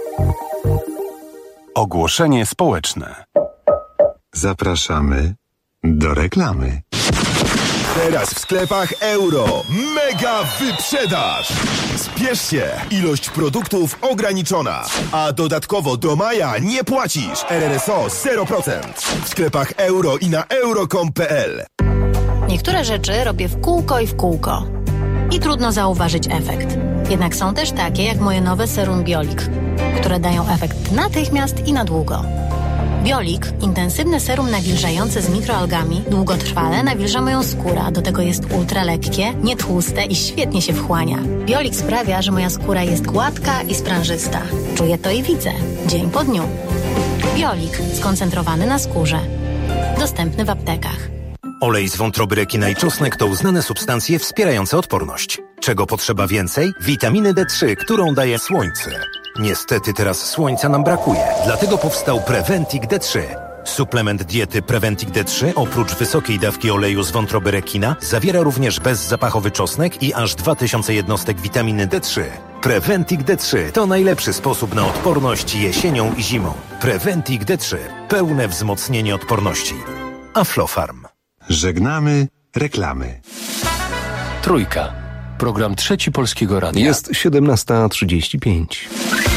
Ogłoszenie społeczne. Zapraszamy do reklamy. Teraz w sklepach Euro. Mega wyprzedaż! Spiesz się! Ilość produktów ograniczona. A dodatkowo do maja nie płacisz. R R S O zero procent. W sklepach Euro i na euro kropka com kropka p l. Niektóre rzeczy robię w kółko i w kółko. I trudno zauważyć efekt. Jednak są też takie jak moje nowe serum Biolik, które dają efekt natychmiast i na długo. Biolik, intensywne serum nawilżające z mikroalgami, długotrwale nawilża moją skórę, a do tego jest ultra lekkie, nietłuste i świetnie się wchłania. Biolik sprawia, że moja skóra jest gładka i sprężysta. Czuję to i widzę, dzień po dniu. Biolik, skoncentrowany na skórze. Dostępny w aptekach. Olej z wątroby rekina i czosnek to uznane substancje wspierające odporność. Czego potrzeba więcej? Witaminy D trzy, którą daje słońce. Niestety teraz słońca nam brakuje, dlatego powstał Preventic D trzy. Suplement diety Preventic D trzy oprócz wysokiej dawki oleju z wątroby rekina zawiera również bezzapachowy czosnek i aż dwa tysiące jednostek witaminy D trzy. Preventic D trzy to najlepszy sposób na odporność jesienią i zimą. Preventic D trzy. Pełne wzmocnienie odporności. Aflofarm. Żegnamy reklamy. Trójka. Program Trzeci Polskiego Radia. Jest siedemnasta trzydzieści pięć.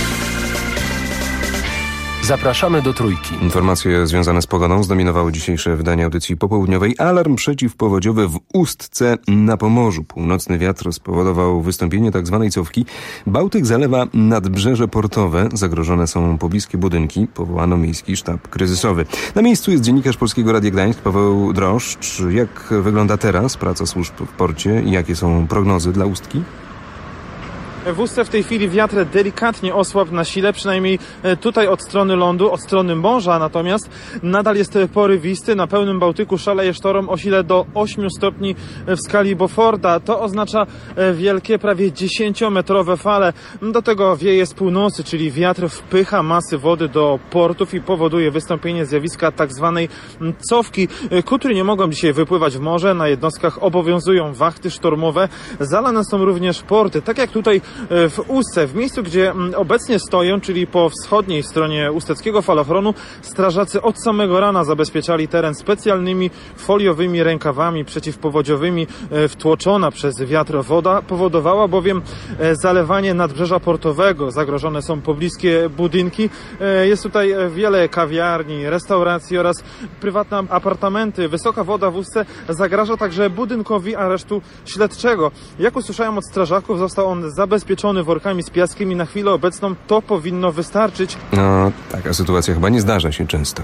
Zapraszamy do Trójki. Informacje związane z pogodą zdominowały dzisiejsze wydanie audycji popołudniowej. Alarm przeciwpowodziowy w Ustce na Pomorzu. Północny wiatr spowodował wystąpienie tzw. cofki. Bałtyk zalewa nadbrzeże portowe. Zagrożone są pobliskie budynki. Powołano miejski sztab kryzysowy. Na miejscu jest dziennikarz Polskiego Radia Gdańsk Paweł Droszcz. Jak wygląda teraz praca służb w porcie i jakie są prognozy dla Ustki? W Ustce w tej chwili wiatr delikatnie osłabł na sile, przynajmniej tutaj od strony lądu, od strony morza, natomiast nadal jest porywisty. Na pełnym Bałtyku szaleje sztorm o sile do ośmiu stopni w skali Beauforta. To oznacza wielkie, prawie dziesięciometrowe fale. Do tego wieje z północy, czyli wiatr wpycha masy wody do portów i powoduje wystąpienie zjawiska tak zwanej cofki. Kutry nie mogą dzisiaj wypływać w morze. Na jednostkach obowiązują wachty sztormowe. Zalane są również porty, tak jak tutaj w Ustce, w miejscu, gdzie obecnie stoję, czyli po wschodniej stronie usteckiego falochronu, strażacy od samego rana zabezpieczali teren specjalnymi foliowymi rękawami przeciwpowodziowymi. Wtłoczona przez wiatr woda powodowała bowiem zalewanie nadbrzeża portowego. Zagrożone są pobliskie budynki. Jest tutaj wiele kawiarni, restauracji oraz prywatne apartamenty. Wysoka woda w Ustce zagraża także budynkowi aresztu śledczego. Jak usłyszałem od strażaków, został on zabezpieczony zabezpieczony workami z piaskiem i na chwilę obecną to powinno wystarczyć. No, taka sytuacja chyba nie zdarza się często.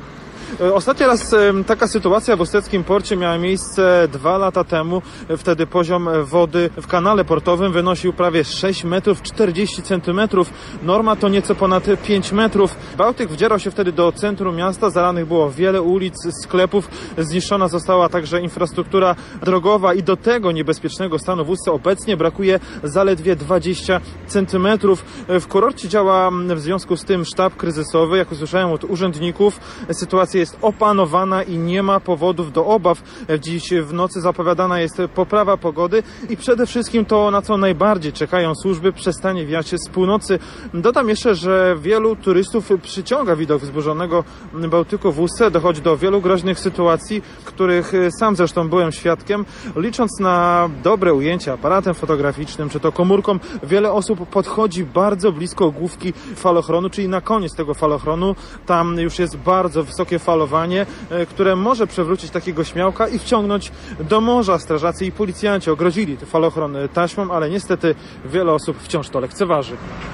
Ostatni raz taka sytuacja w usteckim porcie miała miejsce dwa lata temu. Wtedy poziom wody w kanale portowym wynosił prawie sześć metrów czterdzieści centymetrów. Norma to nieco ponad pięć metrów. Bałtyk wdzierał się wtedy do centrum miasta. Zalanych było wiele ulic, sklepów. Zniszczona została także infrastruktura drogowa i do tego niebezpiecznego stanu w Ustce obecnie brakuje zaledwie dwadzieścia centymetrów. W kurorcie działa w związku z tym sztab kryzysowy. Jak usłyszałem od urzędników, sytuacja jest opanowana i nie ma powodów do obaw. Dziś w nocy zapowiadana jest poprawa pogody i przede wszystkim to, na co najbardziej czekają służby, przestanie wiać z północy. Dodam jeszcze, że wielu turystów przyciąga widok wzburzonego Bałtyku w Ustce. Dochodzi do wielu groźnych sytuacji, których sam zresztą byłem świadkiem. Licząc na dobre ujęcia aparatem fotograficznym czy to komórką, wiele osób podchodzi bardzo blisko główki falochronu, czyli na koniec tego falochronu. Tam już jest bardzo wysokie falowanie, które może przewrócić takiego śmiałka i wciągnąć do morza. Strażacy i policjanci ogrodzili falochron taśmą, ale niestety wiele osób wciąż to lekceważy.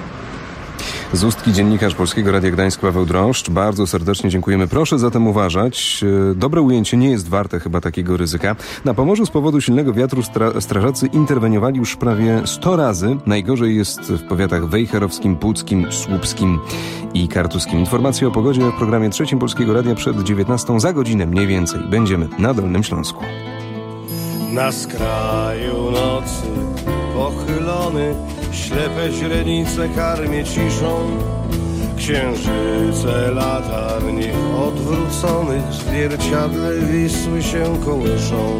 Z Ustki dziennikarz Polskiego Radia Gdańsk Paweł Droszcz. Bardzo serdecznie dziękujemy. Proszę zatem uważać. Dobre ujęcie nie jest warte chyba takiego ryzyka. Na Pomorzu z powodu silnego wiatru stra- strażacy interweniowali już prawie sto razy. Najgorzej jest w powiatach wejherowskim, puckim, słupskim i kartuskim. Informacje o pogodzie w programie Trzecim Polskiego Radia przed dziewiętnastą za godzinę mniej więcej. Będziemy na Dolnym Śląsku. Na skraju nocy pochylony, ślepe źrenice karmię ciszą. Księżyce latarni odwróconych w zwierciadle Wisły się kołyszą.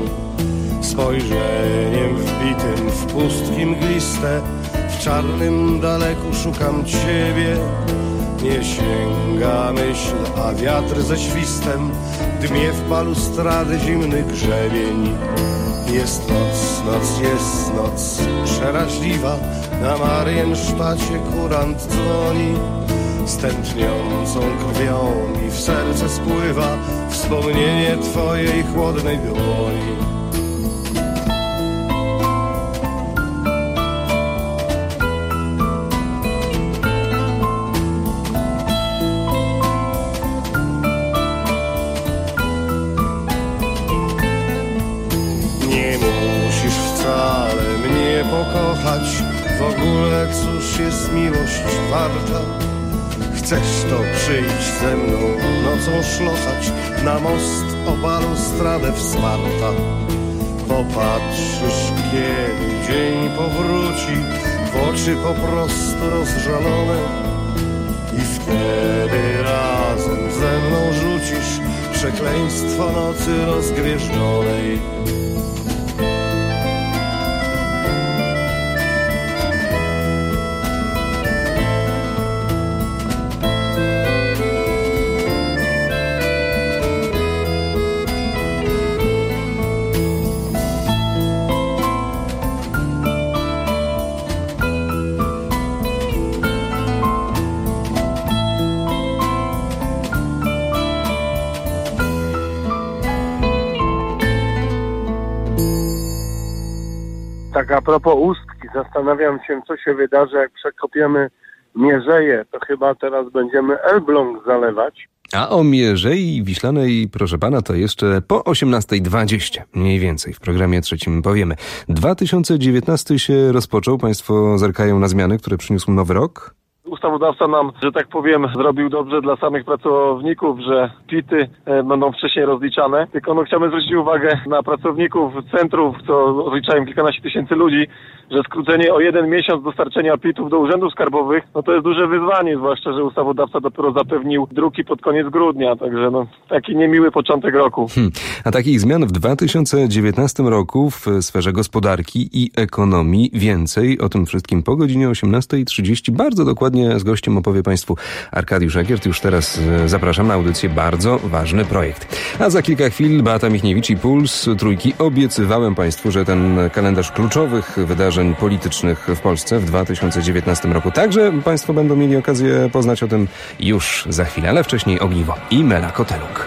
Spojrzeniem wbitym w pustki mgliste, w czarnym daleku szukam ciebie. Nie sięga myśl, a wiatr ze świstem dmie w balustrady zimny grzebień. Jest noc, noc jest noc przeraźliwa, na Mariensztacie kurant dzwoni. Z tętniącą krwią mi w serce spływa wspomnienie twojej chłodnej dłoni. Pokochać w ogóle, cóż jest miłość warta? Chcesz to przyjść ze mną nocą szlochać na most o balustradę wsparta. Popatrzysz, kiedy dzień powróci w oczy po prostu rozżalone i wtedy razem ze mną rzucisz przekleństwo nocy rozgwieżdżonej. Tak a propos Ustki, zastanawiam się, co się wydarzy, jak przekopiemy Mierzeję. To chyba teraz będziemy Elbląg zalewać. A o Mierzei Wiślanej, proszę pana, to jeszcze po osiemnasta dwadzieścia, mniej więcej, w programie trzecim powiemy. dwa tysiące dziewiętnasty się rozpoczął. Państwo zerkają na zmiany, które przyniósł nowy rok? Ustawodawca nam, że tak powiem, zrobił dobrze dla samych pracowników, że pity e, będą wcześniej rozliczane. Tylko no, chciałbym zwrócić uwagę na pracowników centrów, co rozliczają kilkanaście tysięcy ludzi, że skrócenie o jeden miesiąc dostarczenia pitów do urzędów skarbowych, no to jest duże wyzwanie, zwłaszcza, że ustawodawca dopiero zapewnił druki pod koniec grudnia, także no taki niemiły początek roku. Hmm. A takich zmian w dwa tysiące dziewiętnastym roku w sferze gospodarki i ekonomii więcej. O tym wszystkim po godzinie osiemnasta trzydzieści. Bardzo dokładnie z gościem opowie Państwu Arkadiusz Egiert. Już teraz zapraszam na audycję Bardzo Ważny Projekt. A za kilka chwil Beata Michniewicz i Puls Trójki. Obiecywałem Państwu, że ten kalendarz kluczowych wydarzeń politycznych w Polsce w dwa tysiące dziewiętnastym roku także Państwo będą mieli okazję poznać o tym już za chwilę, ale wcześniej Ogniwo i Mela Koteluk.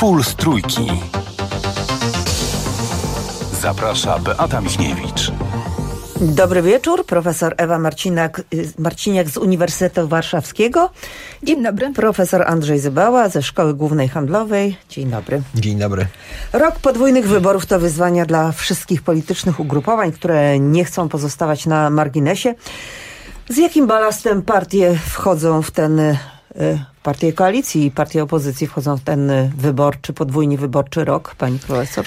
Puls Trójki. Zaprasza Beata Michniewicz. Dobry wieczór, profesor Ewa Marcinak, Marciniak z Uniwersytetu Warszawskiego. Dzień dobry. Profesor Andrzej Zybała ze Szkoły Głównej Handlowej. Dzień dobry. Dzień dobry. Rok podwójnych wyborów to wyzwania dla wszystkich politycznych ugrupowań, które nie chcą pozostawać na marginesie. Z jakim balastem partie wchodzą w ten... Partie koalicji i partie opozycji wchodzą w ten wyborczy, podwójnie wyborczy rok, pani profesor?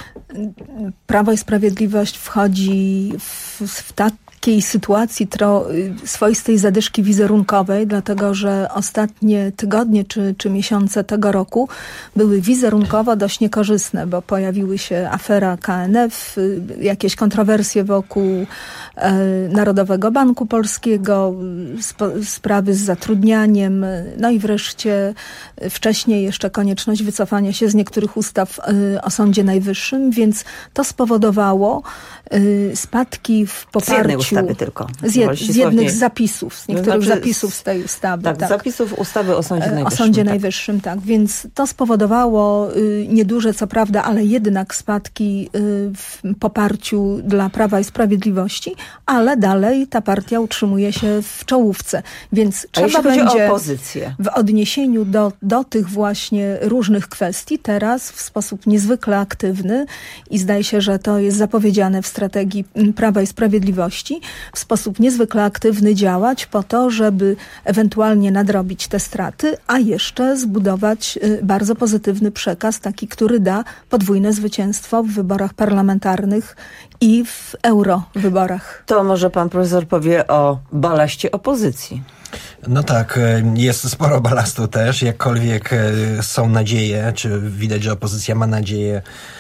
Prawo i Sprawiedliwość wchodzi w, w takiej sytuacji tro, swoistej zadyszki wizerunkowej, dlatego że ostatnie tygodnie czy, czy miesiące tego roku były wizerunkowo dość niekorzystne, bo pojawiły się afera K N F, jakieś kontrowersje wokół e, Narodowego Banku Polskiego, spo, sprawy z zatrudnianiem, no i wreszcie wcześniej jeszcze konieczność wycofania się z niektórych ustaw y, o Sądzie Najwyższym, więc to spowodowało y, spadki w poparciu... Z jednej ustawy tylko. Z, jed, z jednych zapisów, z niektórych znaczy, zapisów z tej ustawy. Tak, tak, zapisów ustawy o Sądzie Najwyższym. O Sądzie tak. Najwyższym, tak. Więc to spowodowało y, nieduże, co prawda, ale jednak spadki y, w poparciu dla Prawa i Sprawiedliwości, ale dalej ta partia utrzymuje się w czołówce. Więc A trzeba będzie będzie o opozycję. w odniesieniu Do, do tych właśnie różnych kwestii teraz w sposób niezwykle aktywny i zdaje się, że to jest zapowiedziane w strategii Prawa i Sprawiedliwości, w sposób niezwykle aktywny działać po to, żeby ewentualnie nadrobić te straty, a jeszcze zbudować bardzo pozytywny przekaz, taki, który da podwójne zwycięstwo w wyborach parlamentarnych i w eurowyborach. To może pan profesor powie o balaście opozycji. No tak, jest sporo balastu też, jakkolwiek są nadzieje, czy widać, że opozycja ma nadzieję,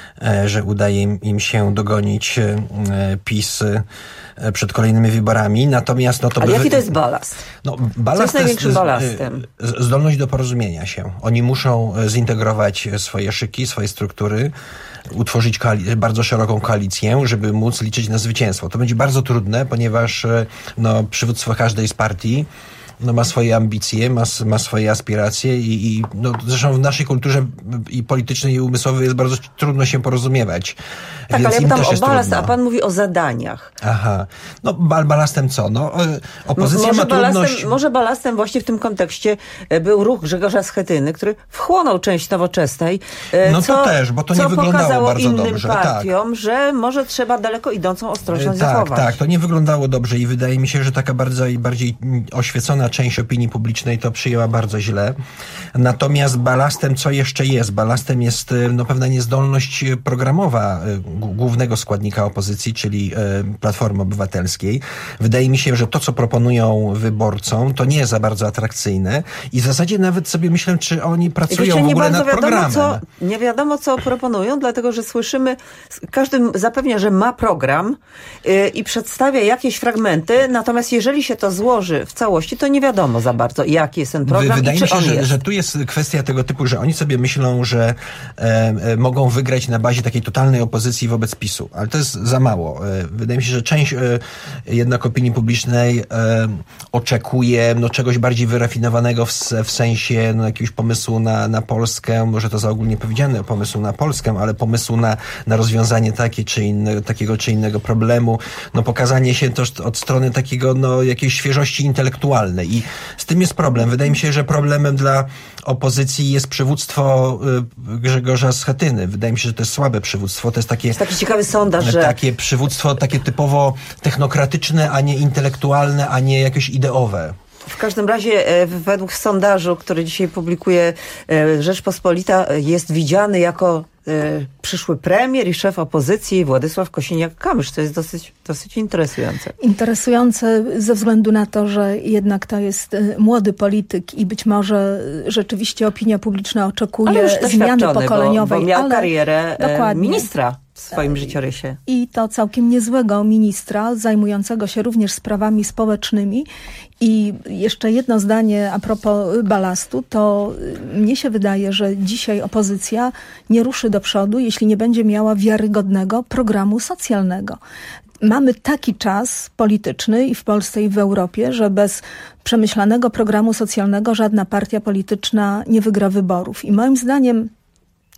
że udaje im się dogonić PiS przed kolejnymi wyborami. Natomiast no to Ale by... jaki to jest balast? No, balast Co jest największym balastem? Zdolność do porozumienia się. Oni muszą zintegrować swoje szyki, swoje struktury, utworzyć koali- bardzo szeroką koalicję, żeby móc liczyć na zwycięstwo. To będzie bardzo trudne, ponieważ no, przywództwo każdej z partii no, ma swoje ambicje, ma, ma swoje aspiracje i, i no, zresztą w naszej kulturze i politycznej i umysłowej jest bardzo trudno się porozumiewać. Tak, Więc ale im ja też pytam jest o balast, trudno. a pan mówi o zadaniach. Aha. No bal, balastem co? No, opozycja może ma trudność... Balastem, może balastem właśnie w tym kontekście był ruch Grzegorza Schetyny, który wchłonął część Nowoczesnej. No co, to też, bo to nie wyglądało pokazało bardzo innym dobrze. partiom, tak. że może trzeba daleko idącą ostrożność tak, zachować. Tak, to nie wyglądało dobrze i wydaje mi się, że taka bardziej, bardziej oświecona część opinii publicznej to przyjęła bardzo źle. Natomiast balastem co jeszcze jest? Balastem jest no, pewna niezdolność programowa głównego składnika opozycji, czyli Platformy Obywatelskiej. Wydaje mi się, że to, co proponują wyborcom, to nie jest za bardzo atrakcyjne i w zasadzie nawet sobie myślę, czy oni pracują w ogóle nad programem. Co, nie wiadomo, co proponują, dlatego, że słyszymy, każdy zapewnia, że ma program yy, i przedstawia jakieś fragmenty, natomiast jeżeli się to złoży w całości, to nie wiadomo za bardzo, jaki jest ten program Wydaje i czy mi się, on że, jest. że tu jest kwestia tego typu, że oni sobie myślą, że e, e, mogą wygrać na bazie takiej totalnej opozycji wobec PiSu, ale to jest za mało. E, wydaje mi się, że część e, jednak opinii publicznej e, oczekuje no, czegoś bardziej wyrafinowanego w, w sensie no, jakiegoś pomysłu na, na Polskę, może to za ogólnie powiedziane, pomysłu na Polskę, ale pomysłu na, na rozwiązanie takie czy inne, takiego czy innego problemu, no pokazanie się też od strony takiego no, jakiejś świeżości intelektualnej i z tym jest problem. Wydaje mi się, że problemem dla opozycji jest przywództwo y, Grzegorza Schetyny. Wydaje mi się, że to jest słabe przywództwo. To jest takie... Jest taki ciekawy sondaż, że... Takie przywództwo takie typowo technokratyczne, a nie intelektualne, a nie jakieś ideowe. W każdym razie e, według sondażu, który dzisiaj publikuje e, Rzeczpospolita, e, jest widziany jako e, przyszły premier i szef opozycji Władysław Kosiniak-Kamysz. To jest dosyć, dosyć interesujące. Interesujące ze względu na to, że jednak to jest e, młody polityk i być może rzeczywiście opinia publiczna oczekuje zmiany pokoleniowej. Bo, bo miał ale karierę e, dokładnie. ministra w swoim życiorysie. I to całkiem niezłego ministra, zajmującego się również sprawami społecznymi. I jeszcze jedno zdanie a propos balastu, to mnie się wydaje, że dzisiaj opozycja nie ruszy do przodu, jeśli nie będzie miała wiarygodnego programu socjalnego. Mamy taki czas polityczny i w Polsce, i w Europie, że bez przemyślanego programu socjalnego żadna partia polityczna nie wygra wyborów. I moim zdaniem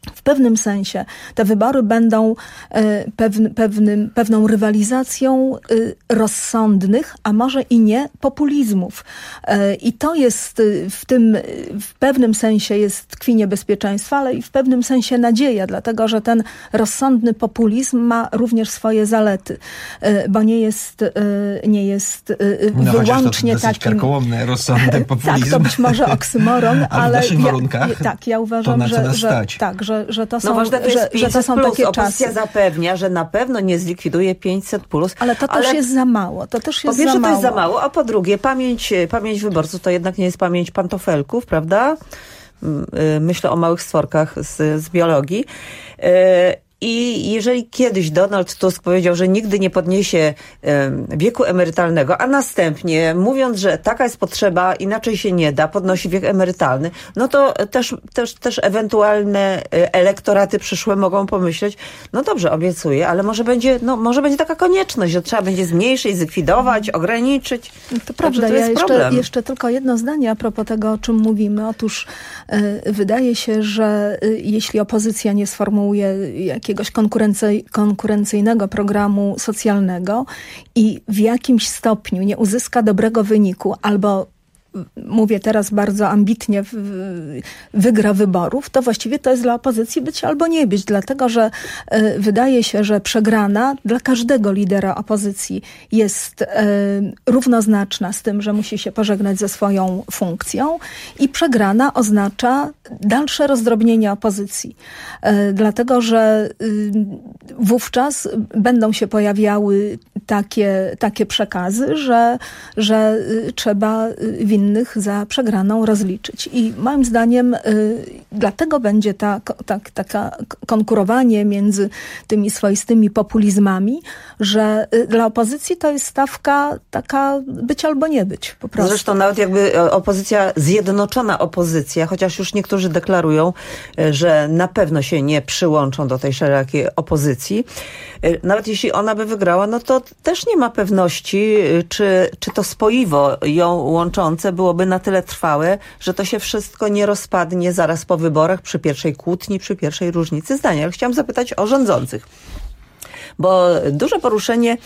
w pewnym sensie te wybory będą pewnym, pewnym, pewną rywalizacją rozsądnych, a może i nie populizmów. I to jest w tym, w pewnym sensie jest tkwi niebezpieczeństwa, ale i w pewnym sensie nadzieja, dlatego że ten rozsądny populizm ma również swoje zalety, bo nie jest, nie jest no, wyłącznie to takim... karkołomny, rozsądny populizm. Tak, to być może oksymoron, ale... w naszych warunkach ja, tak, ja uważam, że, że, tak, że, że to są, no ważne, to że, że to są plus. takie Opozycja czasy. zapewnia, że na pewno nie zlikwiduje pięćset plus. Ale to też ale jest za mało. To też jest po pierwsze, za mało. to jest za mało, a po drugie, pamięć, pamięć wyborców to jednak nie jest pamięć pantofelków, prawda? Myślę o małych stworkach z, z biologii. I jeżeli kiedyś Donald Tusk powiedział, że nigdy nie podniesie wieku emerytalnego, a następnie mówiąc, że taka jest potrzeba, inaczej się nie da, podnosi wiek emerytalny, no to też, też, też ewentualne elektoraty przyszłe mogą pomyśleć, no dobrze, obiecuję, ale może będzie, no, może będzie taka konieczność, że trzeba będzie zmniejszyć, zlikwidować, ograniczyć. To prawda, to ja jest jeszcze, jeszcze tylko jedno zdanie a propos tego, o czym mówimy. Otóż y, wydaje się, że y, jeśli opozycja nie sformułuje jakiegoś konkurency, konkurencyjnego programu socjalnego i w jakimś stopniu nie uzyska dobrego wyniku albo mówię teraz bardzo ambitnie, wygra wyborów, to właściwie to jest dla opozycji być albo nie być, dlatego że y, wydaje się, że przegrana dla każdego lidera opozycji jest y, równoznaczna z tym, że musi się pożegnać ze swoją funkcją i przegrana oznacza dalsze rozdrobnienie opozycji. Y, dlatego, że y, wówczas będą się pojawiały takie, takie przekazy, że, że y, trzeba winnych za przegraną rozliczyć. I moim zdaniem y, dlatego będzie ta, ta, taka konkurowanie między tymi swoistymi populizmami, że y, dla opozycji to jest stawka taka być albo nie być. Po prostu. Zresztą nawet jakby opozycja, zjednoczona opozycja, chociaż już niektórzy deklarują, że na pewno się nie przyłączą do tej szerokiej opozycji. Nawet jeśli ona by wygrała, no to też nie ma pewności, czy, czy to spoiwo ją łączące byłoby na tyle trwałe, że to się wszystko nie rozpadnie zaraz po wyborach, przy pierwszej kłótni, przy pierwszej różnicy zdania. Ale chciałam zapytać o rządzących. Bo duże poruszenie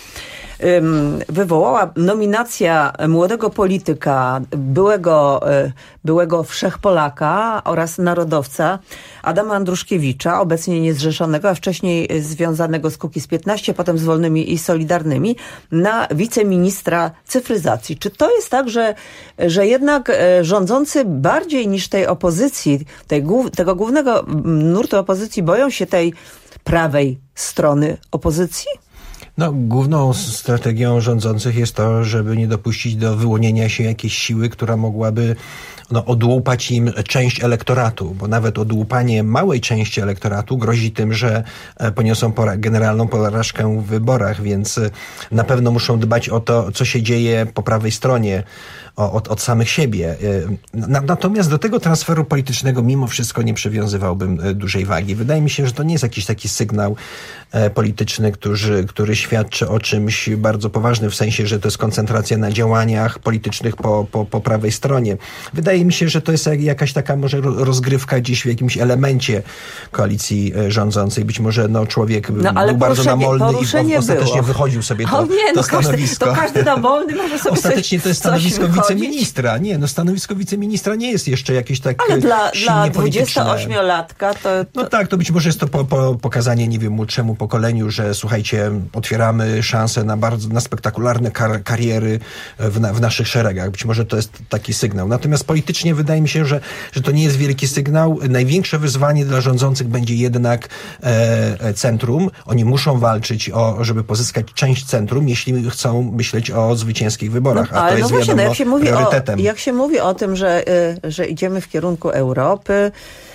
um, wywołała nominacja młodego polityka, byłego, byłego wszechpolaka oraz narodowca Adama Andruszkiewicza, obecnie niezrzeszonego, a wcześniej związanego z Kukiz piętnaście, potem z Wolnymi i Solidarnymi, na wiceministra cyfryzacji. Czy to jest tak, że, że jednak rządzący bardziej niż tej opozycji, tej, tego głównego nurtu opozycji boją się tej prawej strony opozycji? No, główną strategią rządzących jest to, żeby nie dopuścić do wyłonienia się jakiejś siły, która mogłaby no, odłupać im część elektoratu, bo nawet odłupanie małej części elektoratu grozi tym, że poniosą pora- generalną porażkę w wyborach, więc na pewno muszą dbać o to, co się dzieje po prawej stronie, o, od, od samych siebie. Natomiast do tego transferu politycznego mimo wszystko nie przywiązywałbym dużej wagi. Wydaje mi się, że to nie jest jakiś taki sygnał polityczny, który, który świadczy o czymś bardzo poważnym, w sensie, że to jest koncentracja na działaniach politycznych po, po, po prawej stronie. Wydaje mi się, że to jest jakaś taka może rozgrywka gdzieś w jakimś elemencie koalicji rządzącej. Być może no, człowiek no, był bardzo namolny i ostatecznie było. wychodził sobie to, o, nie, to no, stanowisko. Każdy, to każdy namolny może sobie Ostatecznie coś, to jest stanowisko wiceministra. Nie, no stanowisko wiceministra nie jest jeszcze jakieś tak Ale dla, silnie dla polityczne. dwudziestoośmiolatka to, to... No tak, to być może jest to po, po, pokazanie, nie wiem, młodszemu pokoleniu, że słuchajcie, otwieramy szansę na bardzo, na spektakularne kar- kariery w, na, w naszych szeregach. Być może to jest taki sygnał. Natomiast politycznie wydaje mi się, że, że to nie jest wielki sygnał. Największe wyzwanie dla rządzących będzie jednak e, centrum. Oni muszą walczyć o, żeby pozyskać część centrum, jeśli chcą myśleć o zwycięskich wyborach. No, a to ale jest no właśnie, wiadomo, no jak się mówi priorytetem. O, jak się mówi o tym, że, że idziemy w kierunku Europy,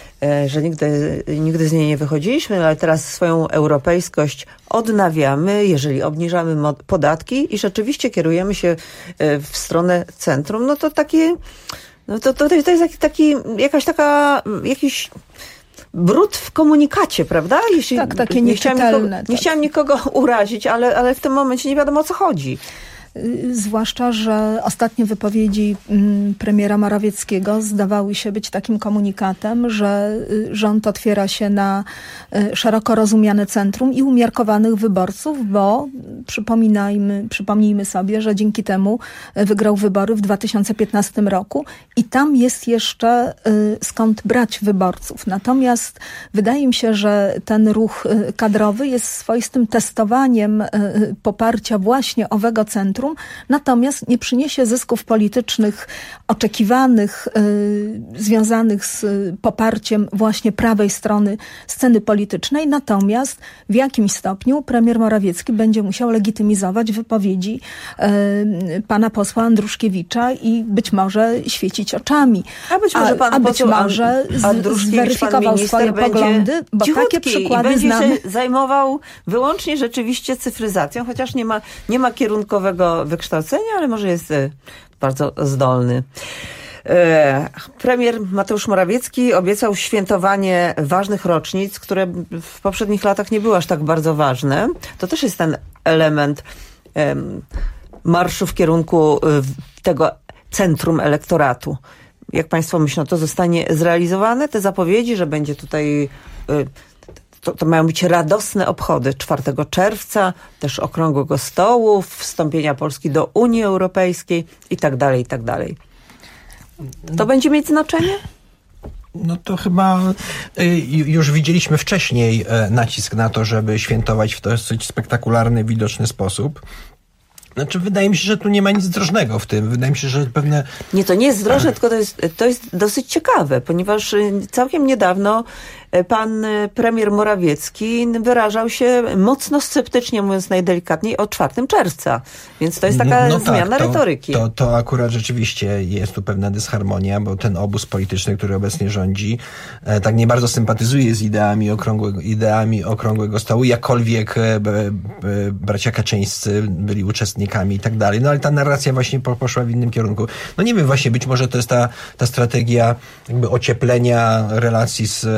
że nigdy, nigdy z niej nie wychodziliśmy, ale teraz swoją europejskość odnawiamy, jeżeli obniżamy podatki i rzeczywiście kierujemy się w stronę centrum, no to takie, no to, to, to jest taki, taki, jakaś taka, jakiś brud w komunikacie, prawda? Jeśli, tak, takie nie chciałam, nikogo, tak. nie chciałam nikogo urazić, ale, ale w tym momencie nie wiadomo, o co chodzi. Zwłaszcza, że ostatnie wypowiedzi premiera Morawieckiego zdawały się być takim komunikatem, że rząd otwiera się na szeroko rozumiane centrum i umiarkowanych wyborców, bo przypominajmy, przypomnijmy sobie, że dzięki temu wygrał wybory w dwa tysiące piętnastym roku i tam jest jeszcze skąd brać wyborców. Natomiast wydaje mi się, że ten ruch kadrowy jest swoistym testowaniem poparcia właśnie owego centrum, natomiast nie przyniesie zysków politycznych oczekiwanych, związanych z poparciem właśnie prawej strony sceny politycznej, natomiast w jakimś stopniu premier Morawiecki będzie musiał legitymizować wypowiedzi pana posła Andruszkiewicza i być może świecić oczami. A być może pan a, a być poseł może z, zweryfikował swoje poglądy, bo takie przykłady i będzie znamy. się zajmował wyłącznie rzeczywiście cyfryzacją, chociaż nie ma, nie ma kierunkowego wykształcenia, ale może jest bardzo zdolny. Premier Mateusz Morawiecki obiecał świętowanie ważnych rocznic, które w poprzednich latach nie były aż tak bardzo ważne. To też jest ten element um, marszu w kierunku tego centrum elektoratu. Jak państwo myślą, to zostanie zrealizowane? Te zapowiedzi, że będzie tutaj... To, to mają być radosne obchody czwartego czerwca, też okrągłego stołu, wstąpienia Polski do Unii Europejskiej i tak dalej, i tak dalej. To będzie mieć znaczenie? No to chyba y, już widzieliśmy wcześniej y, nacisk na to, żeby świętować w dosyć spektakularny, widoczny sposób. Znaczy, wydaje mi się, że tu nie ma nic drożnego w tym. Wydaje mi się, że pewne... Nie, to nie jest drożne, tylko to jest, to jest dosyć ciekawe, ponieważ całkiem niedawno pan premier Morawiecki wyrażał się mocno sceptycznie, mówiąc najdelikatniej, o czwartego czerwca. Więc to jest taka no, no zmiana tak, to, retoryki. To, to akurat rzeczywiście jest tu pewna dysharmonia, bo ten obóz polityczny, który obecnie rządzi, e, tak nie bardzo sympatyzuje z ideami okrągłego, ideami okrągłego stołu, jakkolwiek e, b, b, bracia Kaczyńscy byli uczestnikami i tak dalej. No ale ta narracja właśnie po, poszła w innym kierunku. No nie wiem, właśnie być może to jest ta, ta strategia jakby ocieplenia relacji z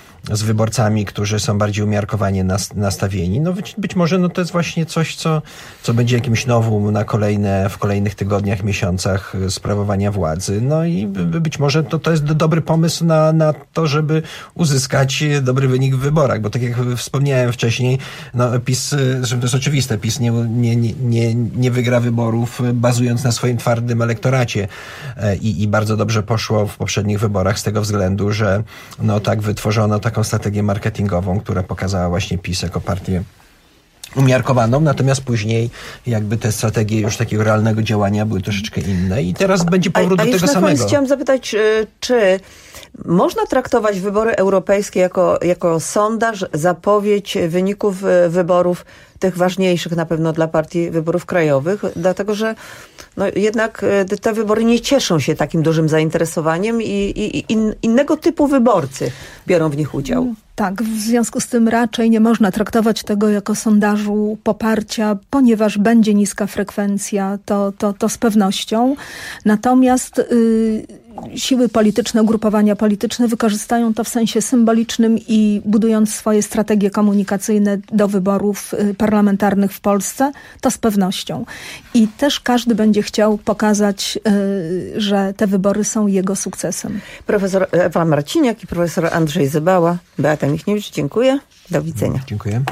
z wyborcami, którzy są bardziej umiarkowanie nas, nastawieni. No być, być może no to jest właśnie coś, co, co będzie jakimś nowum na kolejne, w kolejnych tygodniach, miesiącach sprawowania władzy. No i by, być może to, to jest dobry pomysł na, na to, żeby uzyskać dobry wynik w wyborach, bo tak jak wspomniałem wcześniej, no PiS, że to jest oczywiste, PiS nie, nie, nie, nie wygra wyborów bazując na swoim twardym elektoracie i, i bardzo dobrze poszło w poprzednich wyborach z tego względu, że no tak wytworzono tak taką strategię marketingową, która pokazała właśnie PiS jako partię umiarkowaną, natomiast później jakby te strategie już takiego realnego działania były troszeczkę inne i teraz będzie powrót a, a do tego na samego. koniec chciałam zapytać, czy można traktować wybory europejskie jako, jako sondaż, zapowiedź wyników wyborów, tych ważniejszych na pewno dla partii wyborów krajowych, dlatego że no jednak te wybory nie cieszą się takim dużym zainteresowaniem i, i in, innego typu wyborcy biorą w nich udział. Tak, w związku z tym raczej nie można traktować tego jako sondażu poparcia, ponieważ będzie niska frekwencja, to, to, to z pewnością. Natomiast y, siły polityczne, ugrupowania polityczne wykorzystają to w sensie symbolicznym i budując swoje strategie komunikacyjne do wyborów y, parlamentarnych w Polsce, to z pewnością. I też każdy będzie chciał pokazać, y, że te wybory są jego sukcesem. Profesor Ewa Marciniak i profesor Andrzej Zybała. Beata Michniewicz, dziękuję. Do widzenia. Dziękuję.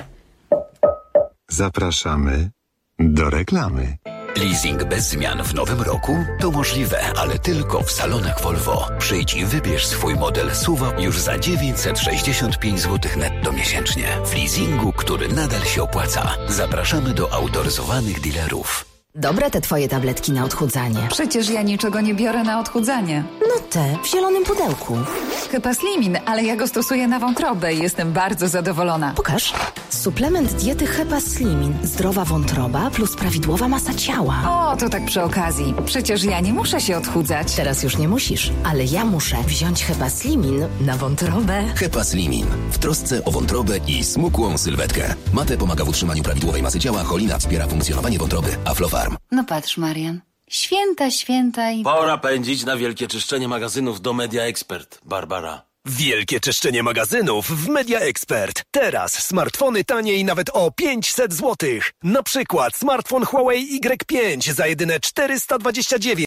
Zapraszamy do reklamy. Leasing bez zmian w nowym roku? To możliwe, ale tylko w salonach Volvo. Przyjdź i wybierz swój model S U V już za dziewięćset sześćdziesiąt pięć złotych netto miesięcznie. W leasingu, który nadal się opłaca. Zapraszamy do autoryzowanych dealerów. Dobre te twoje tabletki na odchudzanie. Przecież ja niczego nie biorę na odchudzanie. No te, w zielonym pudełku. Hepaslimin, ale ja go stosuję na wątrobę i jestem bardzo zadowolona. Pokaż. Suplement diety Hepaslimin. Zdrowa wątroba plus prawidłowa masa ciała. O, to tak przy okazji. Przecież ja nie muszę się odchudzać. Teraz już nie musisz, ale ja muszę wziąć Hepaslimin na wątrobę. Hepaslimin. W trosce o wątrobę i smukłą sylwetkę. Mate pomaga w utrzymaniu prawidłowej masy ciała, cholina wspiera funkcjonowanie wątroby, Aflofarm. No patrz, Marian. Święta, święta i... Pora pędzić na wielkie czyszczenie magazynów do Media Expert, Barbara. Wielkie czyszczenie magazynów w Media Expert. Teraz smartfony taniej nawet o pięćset złotych. Na przykład smartfon Huawei Y pięć za jedyne czterysta dwadzieścia dziewięć.